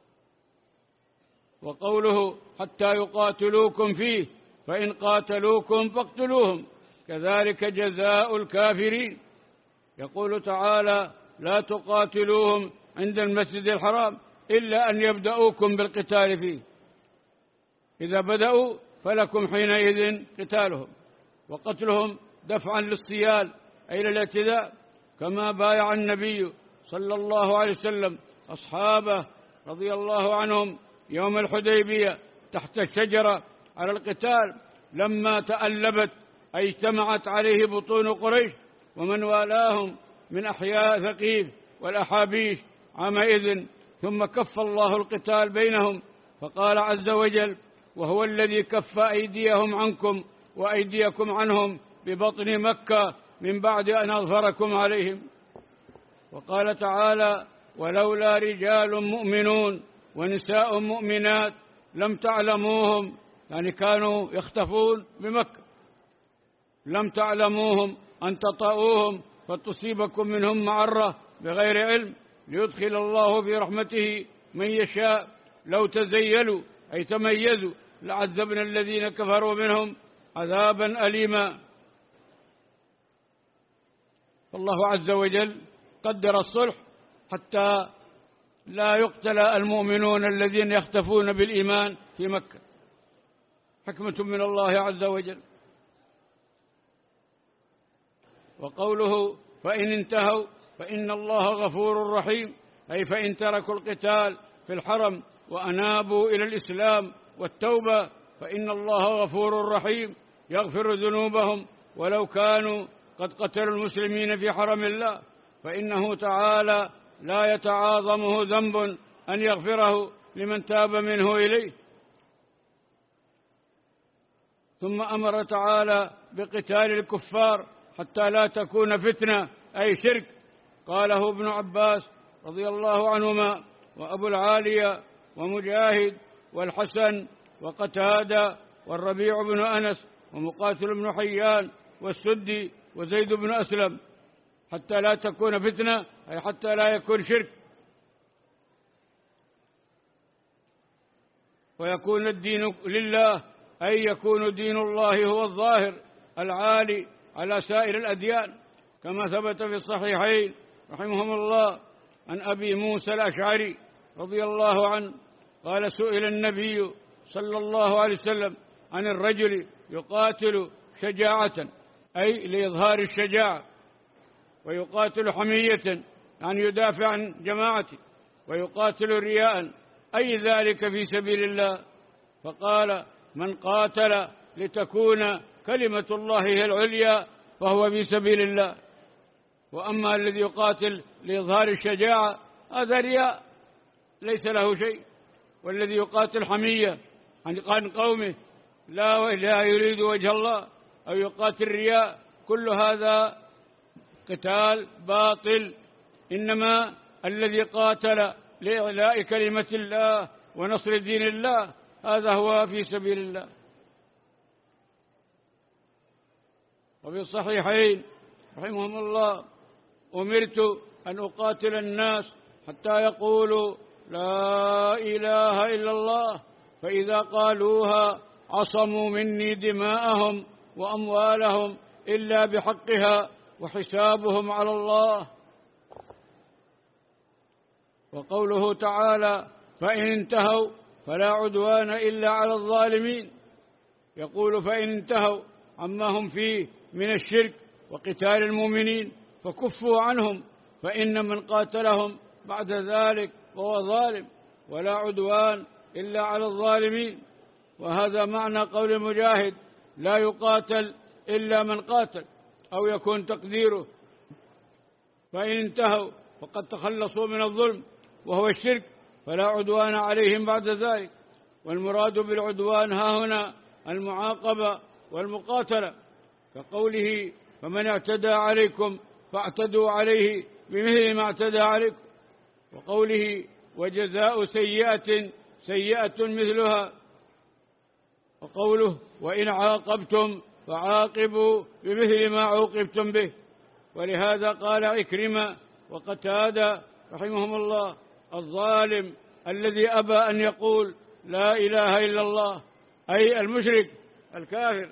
وقوله حتى يقاتلوكم فيه فإن قاتلوكم فاقتلوهم كذلك جزاء الكافرين. يقول تعالى لا تقاتلوهم عند المسجد الحرام إلا أن يبدأوكم بالقتال فيه، إذا بدأوا فلكم حينئذ قتالهم وقتلهم دفعا للصيال أي للاعتداء، كما بايع النبي صلى الله عليه وسلم أصحابه رضي الله عنهم يوم الحديبية تحت الشجرة على القتال لما تألبت أي اجتمعت عليه بطون قريش ومن والاهم من أحياء ثقيف والأحابيش عامئذ، ثم كف الله القتال بينهم فقال عز وجل وهو الذي كف أيديهم عنكم وأيديكم عنهم ببطن مكة من بعد أن أظفركم عليهم. وقال تعالى ولولا رجال مؤمنون ونساء مؤمنات لم تعلموهم، يعني كانوا يختفون بمكة، لم تعلموهم أن تطؤوهم فتصيبكم منهم معرة بغير علم ليدخل الله في رحمته من يشاء، لو تزيلوا أي تميزوا لعذبنا الذين كفروا منهم عذابا أليما. فالله عز وجل قدر الصلح حتى لا يقتل المؤمنون الذين يختفون بالإيمان في مكة، حكمة من الله عز وجل. وقوله فإن انتهوا فإن الله غفور رحيم، أي فإن تركوا القتال في الحرم وأنابوا إلى الإسلام والتوبة فإن الله غفور رحيم يغفر ذنوبهم ولو كانوا قد قتلوا المسلمين في حرم الله، فإنه تعالى لا يتعاظمه ذنب أن يغفره لمن تاب منه إليه. ثم أمر تعالى بقتال الكفار حتى لا تكون فتنة أي شرك، قاله ابن عباس رضي الله عنهما وأبو العالية ومجاهد والحسن وقتادة والربيع بن أنس ومقاتل بن حيان والسدي وزيد بن أسلم، حتى لا تكون فتنة أي حتى لا يكون شرك ويكون الدين لله، أي يكون دين الله هو الظاهر العالي على سائر الأديان، كما ثبت في الصحيحين رحمهم الله عن أبي موسى الأشعري رضي الله عنه قال سئل النبي صلى الله عليه وسلم عن الرجل يقاتل شجاعة أي لإظهار الشجاعة، ويقاتل حمية يعني يدافع عن جماعته، ويقاتل رياء أي ذلك في سبيل الله، فقال من قاتل لتكون كلمة الله هي العليا فهو في سبيل الله، وأما الذي يقاتل لإظهار الشجاعة هذا رياء ليس له شيء، والذي يقاتل حمية عن قومه لا لا يريد وجه الله أو يقاتل رياء كل هذا قتال باطل إنما الذي قاتل لإعلاء كلمة الله ونصر دين الله هذا هو في سبيل الله. وفي الصحيحين رحمهم الله أمرت أن أقاتل الناس حتى يقولوا لا إله إلا الله، فإذا قالوها عصموا مني دماءهم وأموالهم إلا بحقها وحسابهم على الله. وقوله تعالى فإن انتهوا فلا عدوان إلا على الظالمين، يقول فإن انتهوا عما هم فيه من الشرك وقتال المؤمنين فكفوا عنهم، فإن من قاتلهم بعد ذلك فهو ظالم، ولا عدوان إلا على الظالمين. وهذا معنى قول مجاهد لا يقاتل إلا من قاتل، أو يكون تقديره فإن انتهوا فقد تخلصوا من الظلم وهو الشرك فلا عدوان عليهم بعد ذلك. والمراد بالعدوان ها هنا المعاقبة والمقاتلة، كقوله فمن اعتدى عليكم فاعتدوا عليه بمثل ما اعتدى عليكم، وقوله وجزاء سيئة سيئة مثلها، وقوله وإن عاقبتم فعاقبوا بمثل ما عوقبتم به. ولهذا قال عكرمة وقتادة رحمهم الله الظالم الذي أبى أن يقول لا إله إلا الله، أي المشرك الكافر.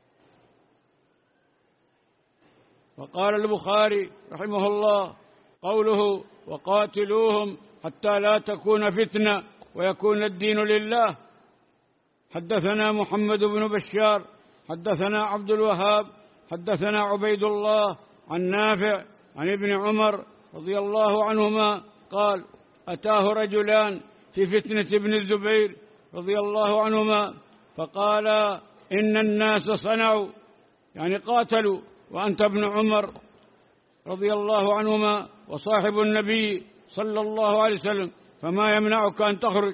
وقال البخاري رحمه الله قوله وقاتلوهم حتى لا تكون فتنة ويكون الدين لله. حدثنا محمد بن بشار حدثنا عبد الوهاب حدثنا عبيد الله عن نافع عن ابن عمر رضي الله عنهما قال أتاه رجلان في فتنة ابن الزبير رضي الله عنهما فقال إن الناس صنعوا، يعني قاتلوا، وأنت ابن عمر رضي الله عنهما وصاحب النبي صلى الله عليه وسلم، فما يمنعك أن تخرج؟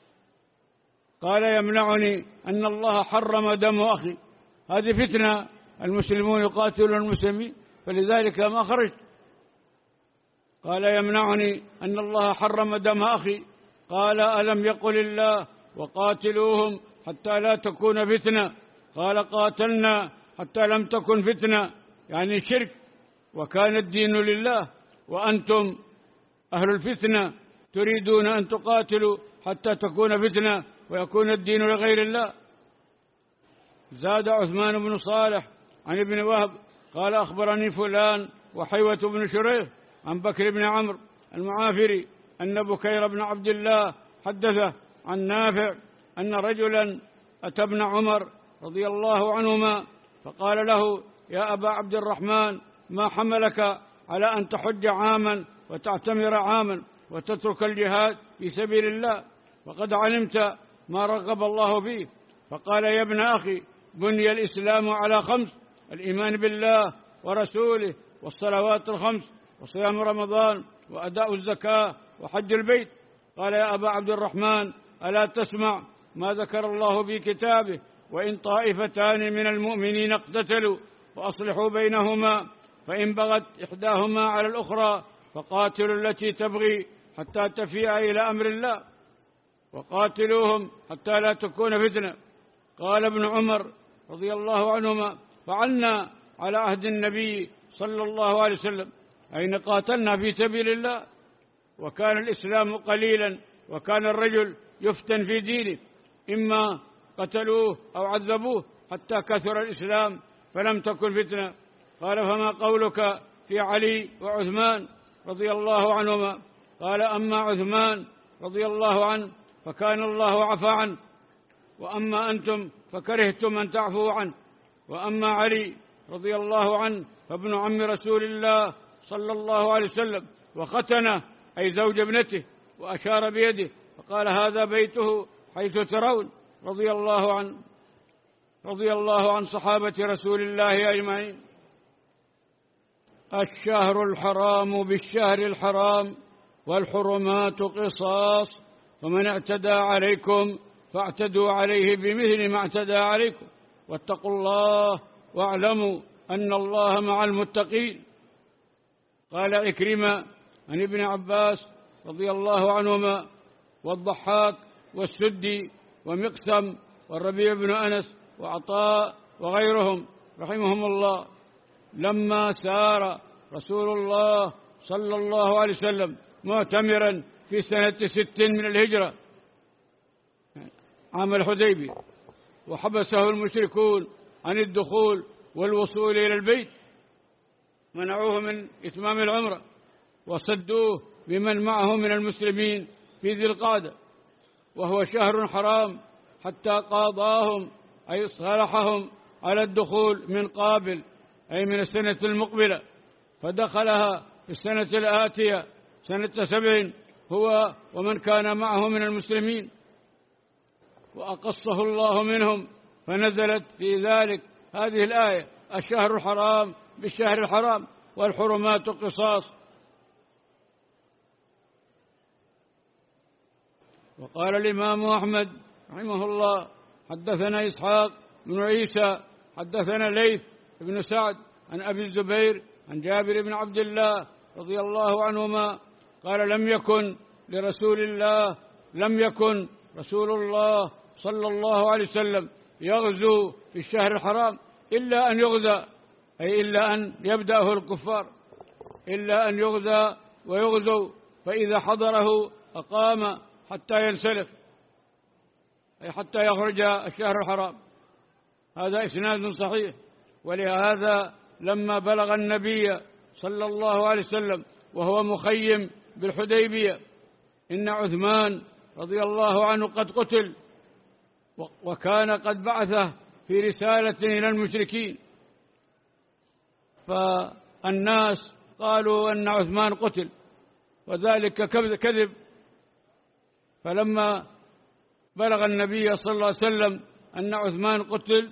قال يمنعني أن الله حرم دم أخي. هذه فتنة، المسلمون يقاتلون المسلمين فلذلك ما خرجت. قال يمنعني أن الله حرم دم أخي. قال ألم يقل الله وقاتلوهم حتى لا تكون فتنة؟ قال قاتلنا حتى لم تكن فتنة، يعني شرك، وكان الدين لله، وأنتم أهل الفتنة تريدون أن تقاتلوا حتى تكون فتنة ويكون الدين لغير الله. زاد عثمان بن صالح عن ابن وهب قال أخبرني فلان وحيوة بن شريح عن بكر بن عمرو المعافري أن بكير بن عبد الله حدثه عن نافع أن رجلا أتى ابن عمر رضي الله عنهما فقال له يا أبا عبد الرحمن ما حملك على أن تحج عاما وتعتمر عاما وتترك الجهاد في سبيل الله وقد علمت ما رغب الله فيه؟ فقال يا ابن أخي بني الإسلام على خمس: الإيمان بالله ورسوله والصلوات الخمس وصيام رمضان وأداء الزكاة وحج البيت. قال يا أبا عبد الرحمن ألا تسمع ما ذكر الله في كتابه وإن طائفتان من المؤمنين اقتتلوا وأصلحوا بينهما فإن بغت إحداهما على الأخرى فقاتلوا التي تبغي حتى تفيء إلى أمر الله وقاتلوهم حتى لا تكون فتنة. قال ابن عمر رضي الله عنهما فعلنا على عهد النبي صلى الله عليه وسلم، أين قاتلنا في سبيل الله، وكان الإسلام قليلا وكان الرجل يفتن في دينه، إما قتلوه أو عذبوه حتى كثر الإسلام فلم تكن فتنة. قال فما قولك في علي وعثمان رضي الله عنهما؟ قال أما عثمان رضي الله عنه فكان الله عفى عنه، وأما أنتم فكرهتم أن تعفوا عنه، وأما علي رضي الله عنه فابن عم رسول الله صلى الله عليه وسلم وختنه أي زوج ابنته وأشار بيده فقال هذا بيته حيث ترون. رضي الله عنه رضي الله عن صحابة رسول الله أجمعين. الشهر الحرام بالشهر الحرام والحرمات قصاص، فمن اعتدى عليكم فاعتدوا عليه بمثل ما اعتدى عليكم، واتقوا الله واعلموا أن الله مع المتقين. قال عكرمة عن ابن عباس رضي الله عنهما والضحاك والسدي ومقسم والربيع بن أنس وعطاء وغيرهم رحمهم الله لما سار رسول الله صلى الله عليه وسلم معتمرا في سنة ست من الهجرة عام الحديبية، وحبسه المشركون عن الدخول والوصول إلى البيت، منعوه من إتمام العمرة وصدوه بمن معه من المسلمين في ذي القعدة، وهو شهر حرام، حتى قاضاهم أي صالحهم على الدخول من قابل أي من السنة المقبلة، فدخلها في السنة الآتية سنة سبع هو ومن كان معه من المسلمين، وأقصه الله منهم، فنزلت في ذلك هذه الآية: الشهر الحرام بالشهر الحرام والحرمات قصاص. وقال الإمام أحمد رحمه الله: حدثنا إسحاق بن عيسى حدثنا ليث بن سعد عن أبي الزبير عن جابر بن عبد الله رضي الله عنهما قال: لم يكن لرسول الله لم يكن رسول الله صلى الله عليه وسلم يغزو في الشهر الحرام إلا أن يغزى، أي إلا أن يبدأه الكفار، إلا أن يغزى ويغزو، فإذا حضره أقام حتى ينسلخ، أي حتى يخرج الشهر الحرام. هذا إسناد صحيح. ولهذا لما بلغ النبي صلى الله عليه وسلم وهو مخيم بالحديبية إن عثمان رضي الله عنه قد قتل، وكان قد بعثه في رسالة إلى المشركين، فالناس قالوا أن عثمان قتل، وذلك كذب. فلما بلغ النبي صلى الله عليه وسلم أن عثمان قتل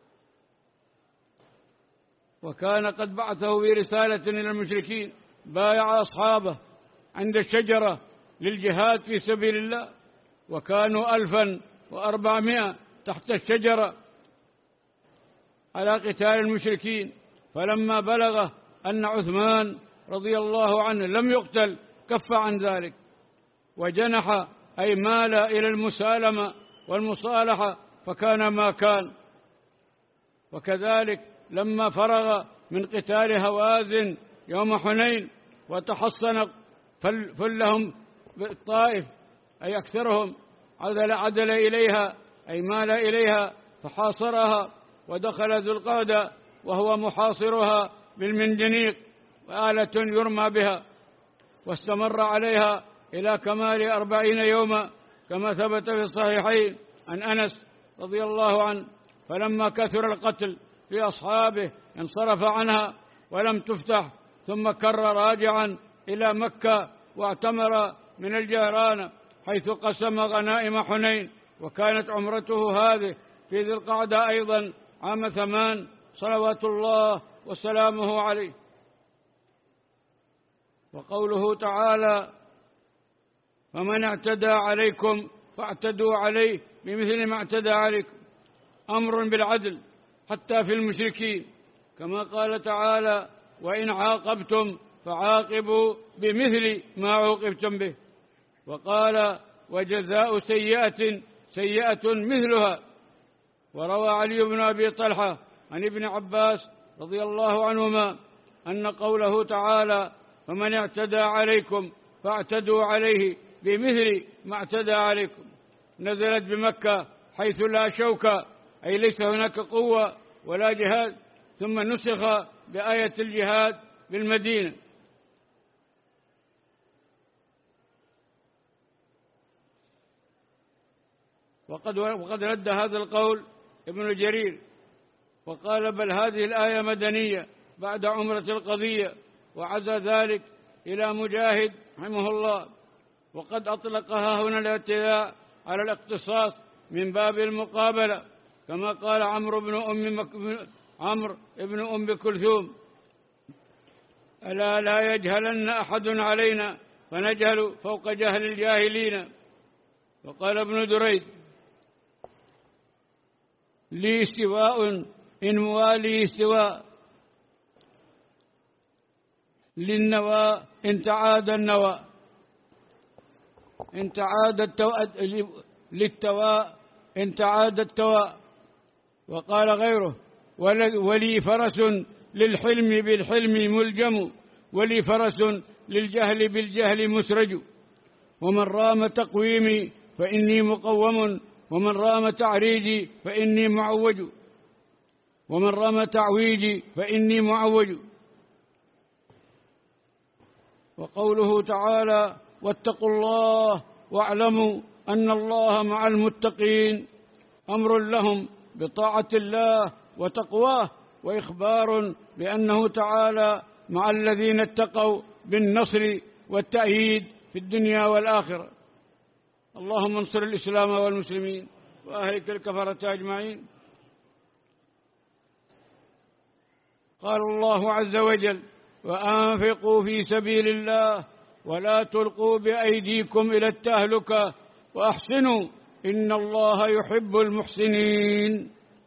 وكان قد بعثه في رسالة إلى المشركين، بايع أصحابه عند الشجرة للجهاد في سبيل الله، وكانوا ألفا وأربعمائة تحت الشجرة على قتال المشركين. فلما بلغ أن عثمان رضي الله عنه لم يقتل كف عن ذلك وجنح، أي مال إلى المسالمة والمصالحة، فكان ما كان. وكذلك لما فرغ من قتال هوازن يوم حنين وتحصن فلهم بالطائف، أي أكثرهم، عدل, عدل إليها أي مال إليها فحاصرها، ودخل ذو القعدة وهو محاصرها بالمنجنيق وآلة يرمى بها، واستمر عليها إلى كمال أربعين يوما كما ثبت في الصحيحين عن أنس رضي الله عنه. فلما كثر القتل في أصحابه انصرف عنها ولم تفتح، ثم كر راجعا إلى مكة واعتمر من الجيران حيث قسم غنائم حنين، وكانت عمرته هذه في ذي القعدة أيضا عام ثمان صلوات الله وسلامه عليه. وقوله تعالى: فمن اعتدى عليكم فاعتدوا عليه بمثل ما اعتدى عليكم، أمر بالعدل حتى في المشركين، كما قال تعالى: وإن عاقبتم فعاقبوا بمثل ما عوقبتم به. وقال: وجزاء سيئة سيئة مثلها. وروى علي بن أبي طلحة عن ابن عباس رضي الله عنهما أن قوله تعالى: فمن اعتدى عليكم فاعتدوا عليه بمثل ما اعتدى عليكم، نزلت بمكة حيث لا شوكة، أي ليس هناك قوة ولا جهاد، ثم نسخ بآية الجهاد بالمدينة. وقد وقد رد هذا القول ابن جرير وقال: بل هذه الآية مدنية بعد عمرة القضية، وعزى ذلك إلى مجاهد رحمه الله، وقد أطلقها هنا الاعتداء على الاقتصاص من باب المقابلة، كما قال عمرو بن أم مك... عمرو بن أم كلثوم: ألا لا يجهلن أحد علينا فنجهل فوق جهل الجاهلين. وقال ابن دريد: لي استواء إن موالي استواء، للنوى إن تعاد النوى، إن تعاد التوى للتوى إن تعاد التوى. وقال غيره: ولي فرس للحلم بالحلم ملجم، ولي فرس للجهل بالجهل مسرج. ومن رام تقويمي فإني مقوم، ومن رام تعريجي فإني معوج، ومن رام تعويجي فإني معوج. وقوله تعالى: واتقوا الله واعلموا أن الله مع المتقين، أمر لهم بطاعة الله وتقواه، وإخبار بأنه تعالى مع الذين اتقوا بالنصر والتأييد في الدنيا والآخرة. اللهم انصر الإسلام والمسلمين وأهلك الكفرة أجمعين. قال الله عز وجل: وأنفقوا في سبيل الله ولا تلقوا بأيديكم إلى التهلكة وأحسنوا إن الله يحب المحسنين.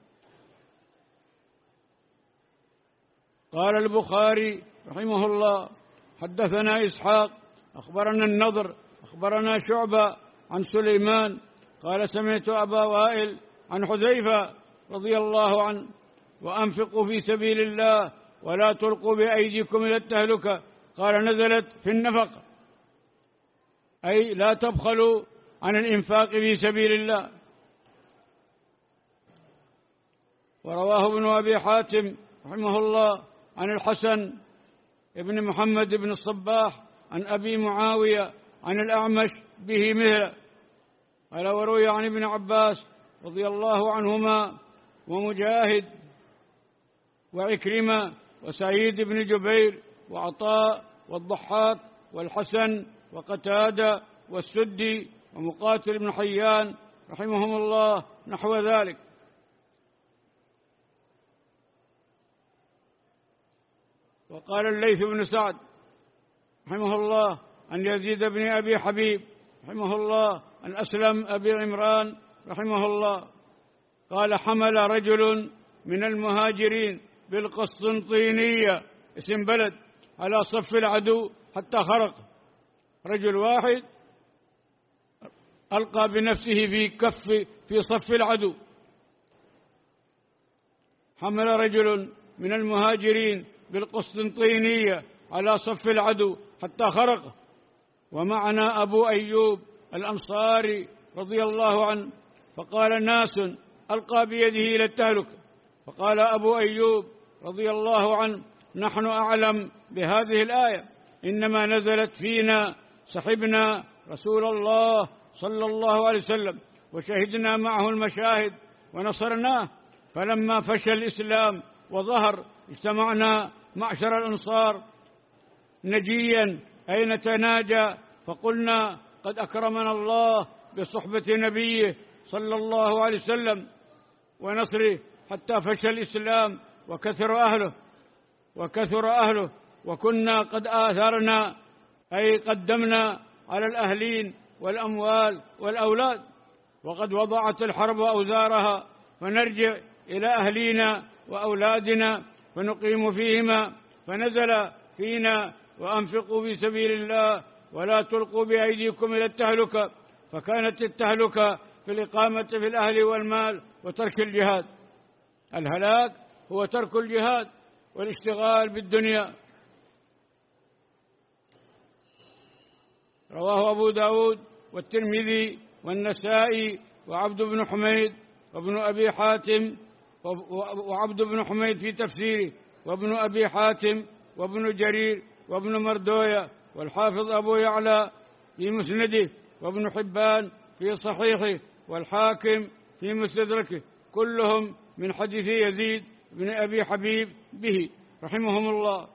قال البخاري رحمه الله: حدثنا إسحاق أخبرنا النضر أخبرنا شعبة عن سليمان قال: سمعت أبا وائل عن حذيفة رضي الله عنه: وأنفقوا في سبيل الله ولا تلقوا بأيديكم إلى التهلكة. قال: نزلت في النفق، أي لا تبخلوا عن الإنفاق في سبيل الله. ورواه ابن أبي حاتم رحمه الله عن الحسن ابن محمد بن الصباح عن أبي معاوية عن الأعمش به مثله. قال: وروي عن ابن عباس رضي الله عنهما ومجاهد وعكرمة وسعيد بن جبير وعطاء والضحاك والحسن وقتادة والسدي ومقاتل بن حيان رحمهم الله نحو ذلك. وقال الليث بن سعد رحمه الله عن يزيد بن أبي حبيب رحمه الله عن أسلم أبي عمران رحمه الله قال: حمل رجل من المهاجرين بالقسطنطينية، اسم بلد، على صف العدو حتى خرق. رجل واحد ألقى بنفسه في كف في صف العدو. حمل رجل من المهاجرين بالقسطنطينية على صف العدو حتى خرق. ومعنا أبو أيوب الأنصاري رضي الله عنه، فقال ناس: ألقى بيده إلى التهلكة. فقال أبو أيوب رضي الله عنه: نحن أعلم بهذه الآية، إنما نزلت فينا صحبنا رسول الله صلى الله عليه وسلم وشهدنا معه المشاهد ونصرناه، فلما فشى الإسلام وظهر اجتمعنا معشر الأنصار نجيا أي نتناجى، فقلنا: قد أكرمنا الله بصحبة نبيه صلى الله عليه وسلم ونصره حتى فشى الإسلام وكثر أهله وكثر أهله وكنا قد آثرنا أي قدمنا على الأهلين والأموال والأولاد، وقد وضعت الحرب أوزارها، فنرجع إلى أهلينا وأولادنا فنقيم فيهما. فنزل فينا: وأنفقوا في سبيل الله ولا تلقوا بأيديكم إلى التهلكة. فكانت التهلكة في الإقامة في الأهل والمال وترك الجهاد. الهلاك هو ترك الجهاد والاشتغال بالدنيا. رواه أبو داود والترمذي والنسائي وعبد بن حميد وابن أبي حاتم وعبد بن حميد في تفسيره، وابن أبي حاتم وابن جرير وابن مردوية والحافظ أبو يعلى في مسنده، وابن حبان في صحيحه، والحاكم في مستدركه، كلهم من حديث يزيد بن أبي حبيب به رحمهم الله.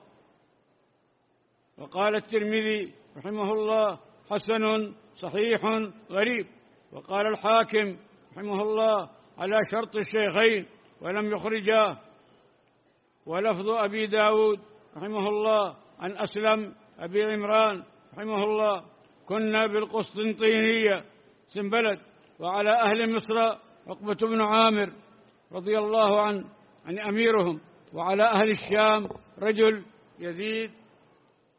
وقال الترمذي رحمه الله: حسن صحيح غريب. وقال الحاكم رحمه الله: على شرط الشيخين ولم يخرجاه. ولفظ أبي داود رحمه الله عن أسلم أبي عمران رحمه الله: كنا بالقسطنطينية اسم بلد، وعلى أهل مصر عقبة بن عامر رضي الله عنه عن أميرهم، وعلى أهل الشام رجل يزيد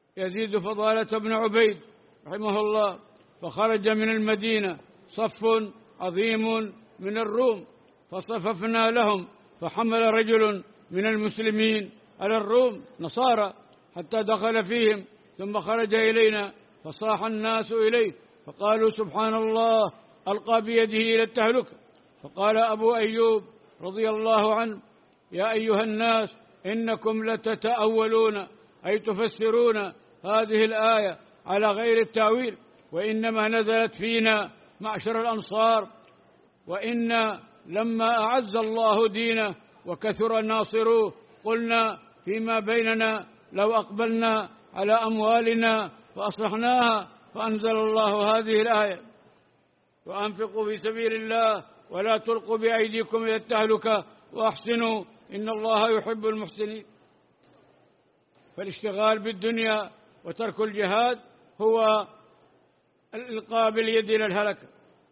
يزيد فضالة بن عبيد رحمه الله، فخرج من المدينة صف عظيم من الروم فصففنا لهم، فحمل رجل من المسلمين على الروم نصارى حتى دخل فيهم، ثم خرج إلينا فصاح الناس إليه فقالوا سبحان الله ألقى بيده إلى التهلكة. فقال أبو أيوب رضي الله عنه يا أيها الناس إنكم لتتأولون أي تفسرون هذه الآية على غير التأويل، وإنما نزلت فينا معشر الأنصار، وإن لما أعز الله دينه وكثر ناصروه قلنا فيما بيننا لو أقبلنا على أموالنا فأصلحناها، فأنزل الله هذه الآية وأنفقوا في سبيل الله ولا تلقوا بأيديكم إلى التهلكة وأحسنوا إن الله يحب المحسنين. فالاشتغال بالدنيا وترك الجهاد هو الإلقاء باليد إلى الهلكة.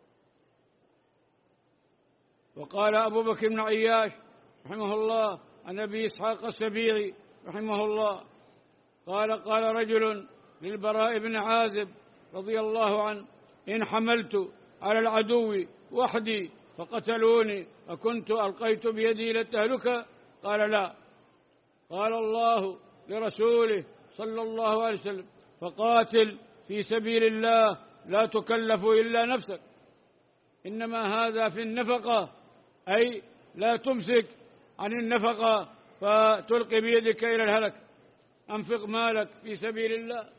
وقال أبو بكر بن عياش رحمه الله عن أبي إسحاق السبيعي رحمه الله قال قال رجل للبراء بن عازب رضي الله عنه إن حملت على العدو وحدي فقتلوني أكنت ألقيت بيدي إلى التهلكة؟ قال لا. قال الله لرسوله صلى الله عليه وسلم فقاتل في سبيل الله لا تكلف إلا نفسك، إنما هذا في النفقة، أي لا تمسك عن النفقة فتلقي بيدك إلى الهلك، أنفق مالك في سبيل الله.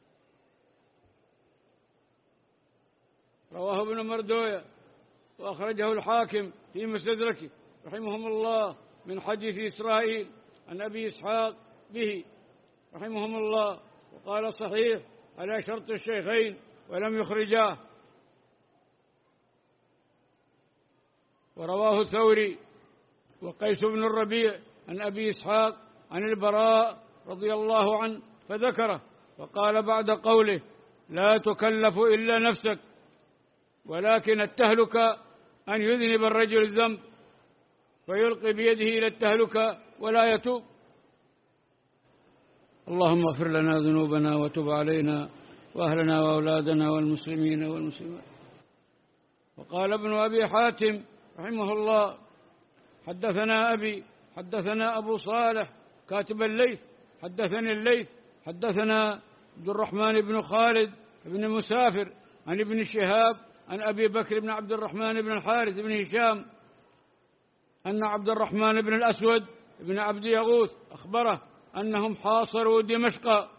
رواه ابن مردوية وأخرجه الحاكم في مستدركه رحمهم الله من حديث إسرائيل عن أبي إسحاق به رحمهم الله، وقال صحيح على شرط الشيخين ولم يخرجاه. ورواه الثوري وقيس بن الربيع عن أبي إسحاق عن البراء رضي الله عنه فذكره، وقال بعد قوله لا تكلف إلا نفسك، ولكن التهلكة أن يذنب الرجل الذنب فيلقي بيده إلى التهلكة ولا يتوب. اللهم اغفر لنا ذنوبنا وتب علينا وأهلنا وأولادنا والمسلمين والمسلمات. وقال ابن أبي حاتم رحمه الله حدثنا أبي حدثنا أبو صالح كاتب الليث حدثني الليث حدثنا عبد الرحمن بن خالد بن مسافر عن ابن شهاب عن أبي بكر بن عبد الرحمن بن الحارث بن هشام أن عبد الرحمن بن الأسود بن عبد يغوث أخبره أنهم حاصروا دمشق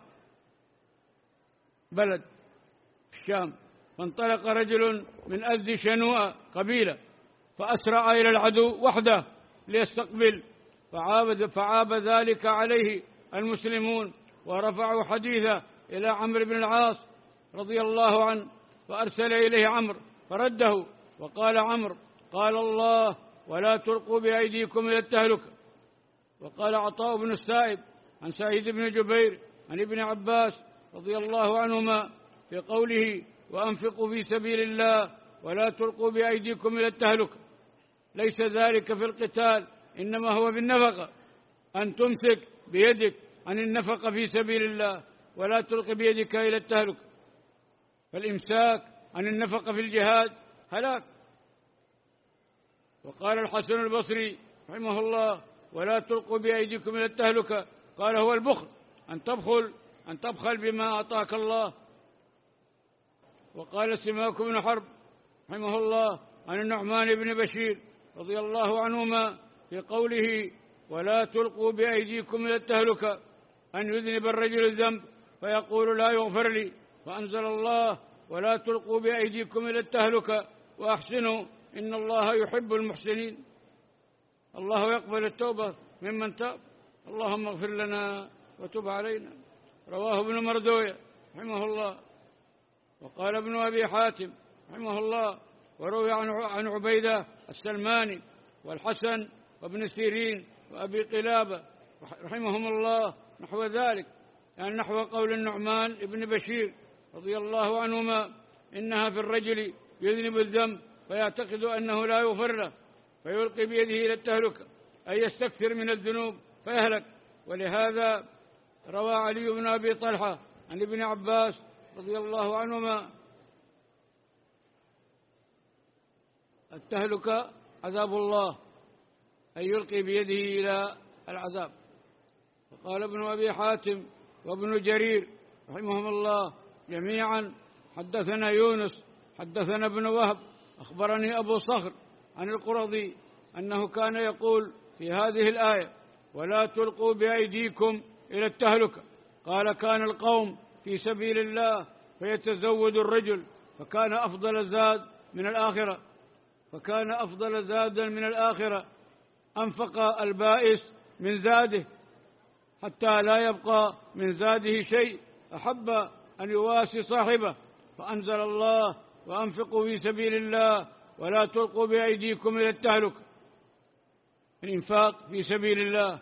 بلد الشام، فانطلق رجل من أزد شنوء قبيلة فأسرع إلى العدو وحده ليستقبل، فعاب, فعاب ذلك عليه المسلمون ورفعوا حديثه إلى عمرو بن العاص رضي الله عنه، فأرسل إليه عمرو فرده، وقال عمرو قال الله ولا تلقوا بأيديكم إلى التهلكة. وقال عطاء بن السائب عن سعيد بن جبير عن ابن عباس رضي الله عنهما في قوله وأنفقوا في سبيل الله ولا تلقوا بأيديكم إلى التهلكة ليس ذلك في القتال، إنما هو بالنفقة، أن تمسك بيدك عن النفقة في سبيل الله ولا تلقي بيدك إلى التهلكة. فالإمساك عن النفقة في الجهاد هلاك. وقال الحسن البصري رحمه الله ولا تلقوا بأيديكم إلى التهلكة قال هو البخل، أن تبخل أن تبخل بما أعطاك الله. وقال سماك بن حرب رحمه الله عن النعمان بن بشير رضي الله عنهما في قوله ولا تلقوا بأيديكم إلى التهلكة أن يذنب الرجل الذنب فيقول لا يغفر لي، فأنزل الله ولا تلقوا بأيديكم إلى التهلكة وأحسنوا إن الله يحب المحسنين. الله يقبل التوبة ممن تاب. اللهم اغفر لنا وتب علينا. رواه ابن مردوية رحمه الله. وقال ابن أبي حاتم رحمه الله وروي عن عبيدة السلماني والحسن وابن سيرين وأبي قلابة رحمهم الله نحو ذلك، يعني نحو قول النعمان ابن بشير رضي الله عنهما إنها في الرجل يذنب الذنب فيعتقد أنه لا يغفر له فيلقي بيده إلى التهلكة، أي يستكثر من الذنوب فيهلك. ولهذا روى علي بن أبي طلحة عن ابن عباس رضي الله عنهما: التهلكة عذاب الله، أن يلقي بيده إلى العذاب. وقال ابن أبي حاتم وابن جرير رحمهم الله جميعا: حدثنا يونس حدثنا ابن وهب أخبرني أبو صخر عن القرظي أنه كان يقول في هذه الآية: ولا تلقوا بأيديكم إلى التهلكة. قال: كان القوم في سبيل الله فيتزود الرجل، فكان أفضل زاد من الآخرة فكان أفضل زادا من الآخرة أنفق البائس من زاده حتى لا يبقى من زاده شيء، أحب أن يواسي صاحبه، فأنزل الله: وأنفقوا في سبيل الله ولا تلقوا بأيديكم إلى التهلكة. الإنفاق في سبيل الله.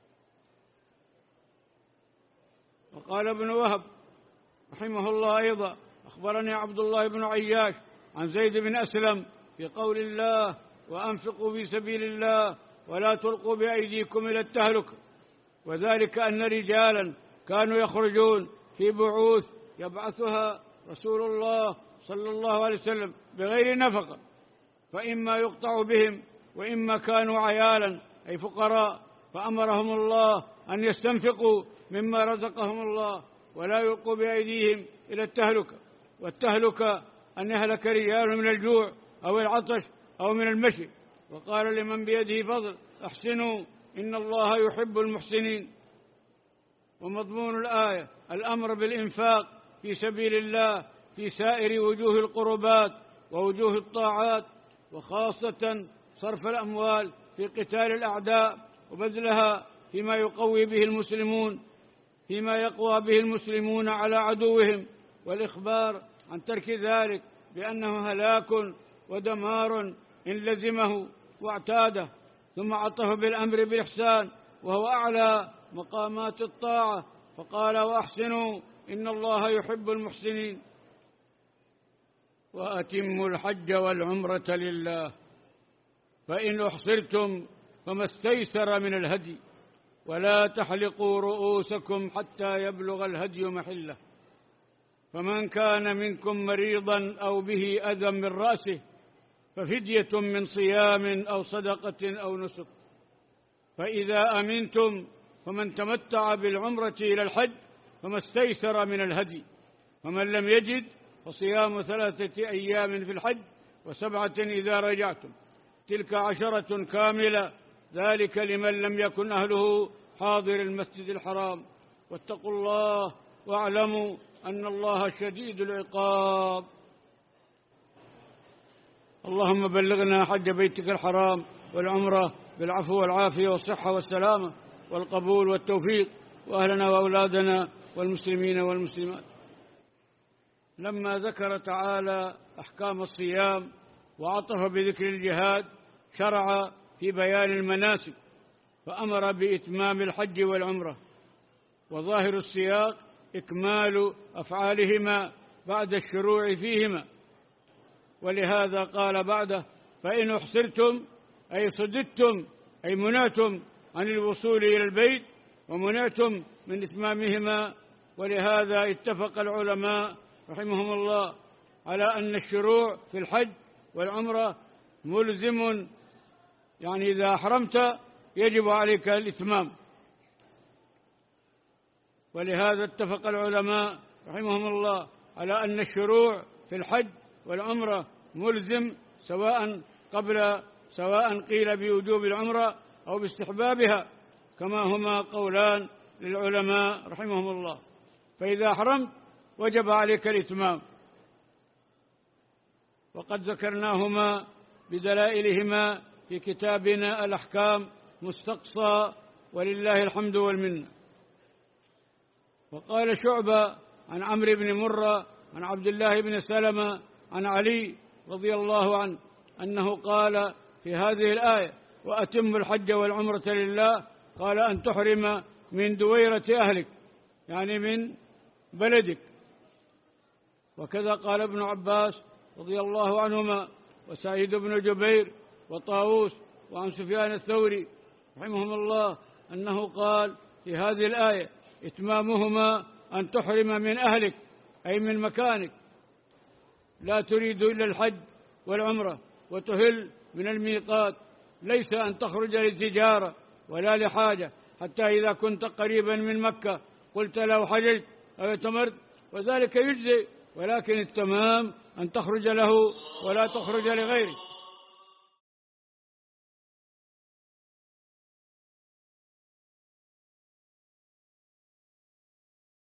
وقال ابن وهب رحمه الله أيضا: أخبرني عبد الله بن عياش عن زيد بن أسلم في قول الله: وأنفقوا في سبيل الله ولا تلقوا بأيديكم إلى التهلكة، وذلك أن رجالا كانوا يخرجون في بعوث يبعثها رسول الله صلى الله عليه وسلم بغير نفقة، فإما يقطع بهم وإما كانوا عيالا أي فقراء، فأمرهم الله أن يستنفقوا مما رزقهم الله ولا يلقوا بأيديهم إلى التهلكة. والتهلكة أن يهلك رجال من الجوع أو العطش أو من المشي. وقال لمن بيده فضل: أحسنوا إن الله يحب المحسنين. ومضمون الآية الأمر بالإنفاق في سبيل الله في سائر وجوه القربات ووجوه الطاعات، وخاصة صرف الأموال في قتال الأعداء وبذلها فيما يقوي به المسلمون فيما يقوى به المسلمون على عدوهم، والإخبار عن ترك ذلك بأنه هلاك ودمار إن لزمه واعتاده. ثم عطف بالأمر بالإحسان وهو أعلى مقامات الطاعة، فقال: وأحسنوا إن الله يحب المحسنين. وأتموا الحج والعمرة لله، فإن أحصرتم فما استيسر من الهدي، ولا تحلقوا رؤوسكم حتى يبلغ الهدي محله، فمن كان منكم مريضا أو به أذى من رأسه ففدية من صيام أو صدقة أو نسك، فإذا أمنتم فمن تمتع بالعمرة إلى الحج فما استيسر من الهدي، ومن لم يجد فصيام ثلاثة أيام في الحج وسبعة إذا رجعتم، تلك عشرة كاملة، ذلك لمن لم يكن أهله حاضر المسجد الحرام. واتقوا الله واعلموا أن الله شديد العقاب. اللهم بلغنا حج بيتك الحرام والعمرة بالعفو والعافية والصحة والسلامة والقبول والتوفيق، وأهلنا وأولادنا والمسلمين والمسلمات. لما ذكر تعالى أحكام الصيام وعطف بذكر الجهاد، شرع في بيان المناسك فأمر بإتمام الحج والعمرة، وظاهر السياق إكمال أفعالهما بعد الشروع فيهما، ولهذا قال بعده: فإن أحصرتم أي صددتم أي منعتم عن الوصول إلى البيت ومنعتم من إتمامهما. ولهذا اتفق العلماء رحمهم الله على أن الشروع في الحج والعمرة ملزم، يعني إذا أحرمت يجب عليك الإتمام. ولهذا اتفق العلماء رحمهم الله على أن الشروع في الحج والعمرة ملزم، سواء قبل سواء قيل بوجوب العمرة أو باستحبابها، كما هما قولان للعلماء رحمهم الله. فإذا أحرمت وجب عليك الإتمام، وقد ذكرناهما بدلائلهما في كتابنا الأحكام مستقصى، ولله الحمد والمنة. وقال شعبة عن عمرو بن مرة عن عبد الله بن سلمة عن علي رضي الله عنه أنه قال في هذه الآية: وأتم الحج والعمرة لله، قال: أن تحرم من دويرة أهلك، يعني من بلدك. وكذا قال ابن عباس رضي الله عنهما وسعيد بن جبير وطاووس وعن سفيان الثوري رحمهم الله أنه قال في هذه الآية: إتمامهما أن تحرم من أهلك أي من مكانك، لا تريد إلا الحج والعمرة، وتهل من الميقات، ليس أن تخرج للتجارة ولا لحاجة، حتى إذا كنت قريبا من مكة قلت لو حججت أو اعتمرت وذلك يجزي، ولكن التمام أن تخرج له ولا تخرج لغيره.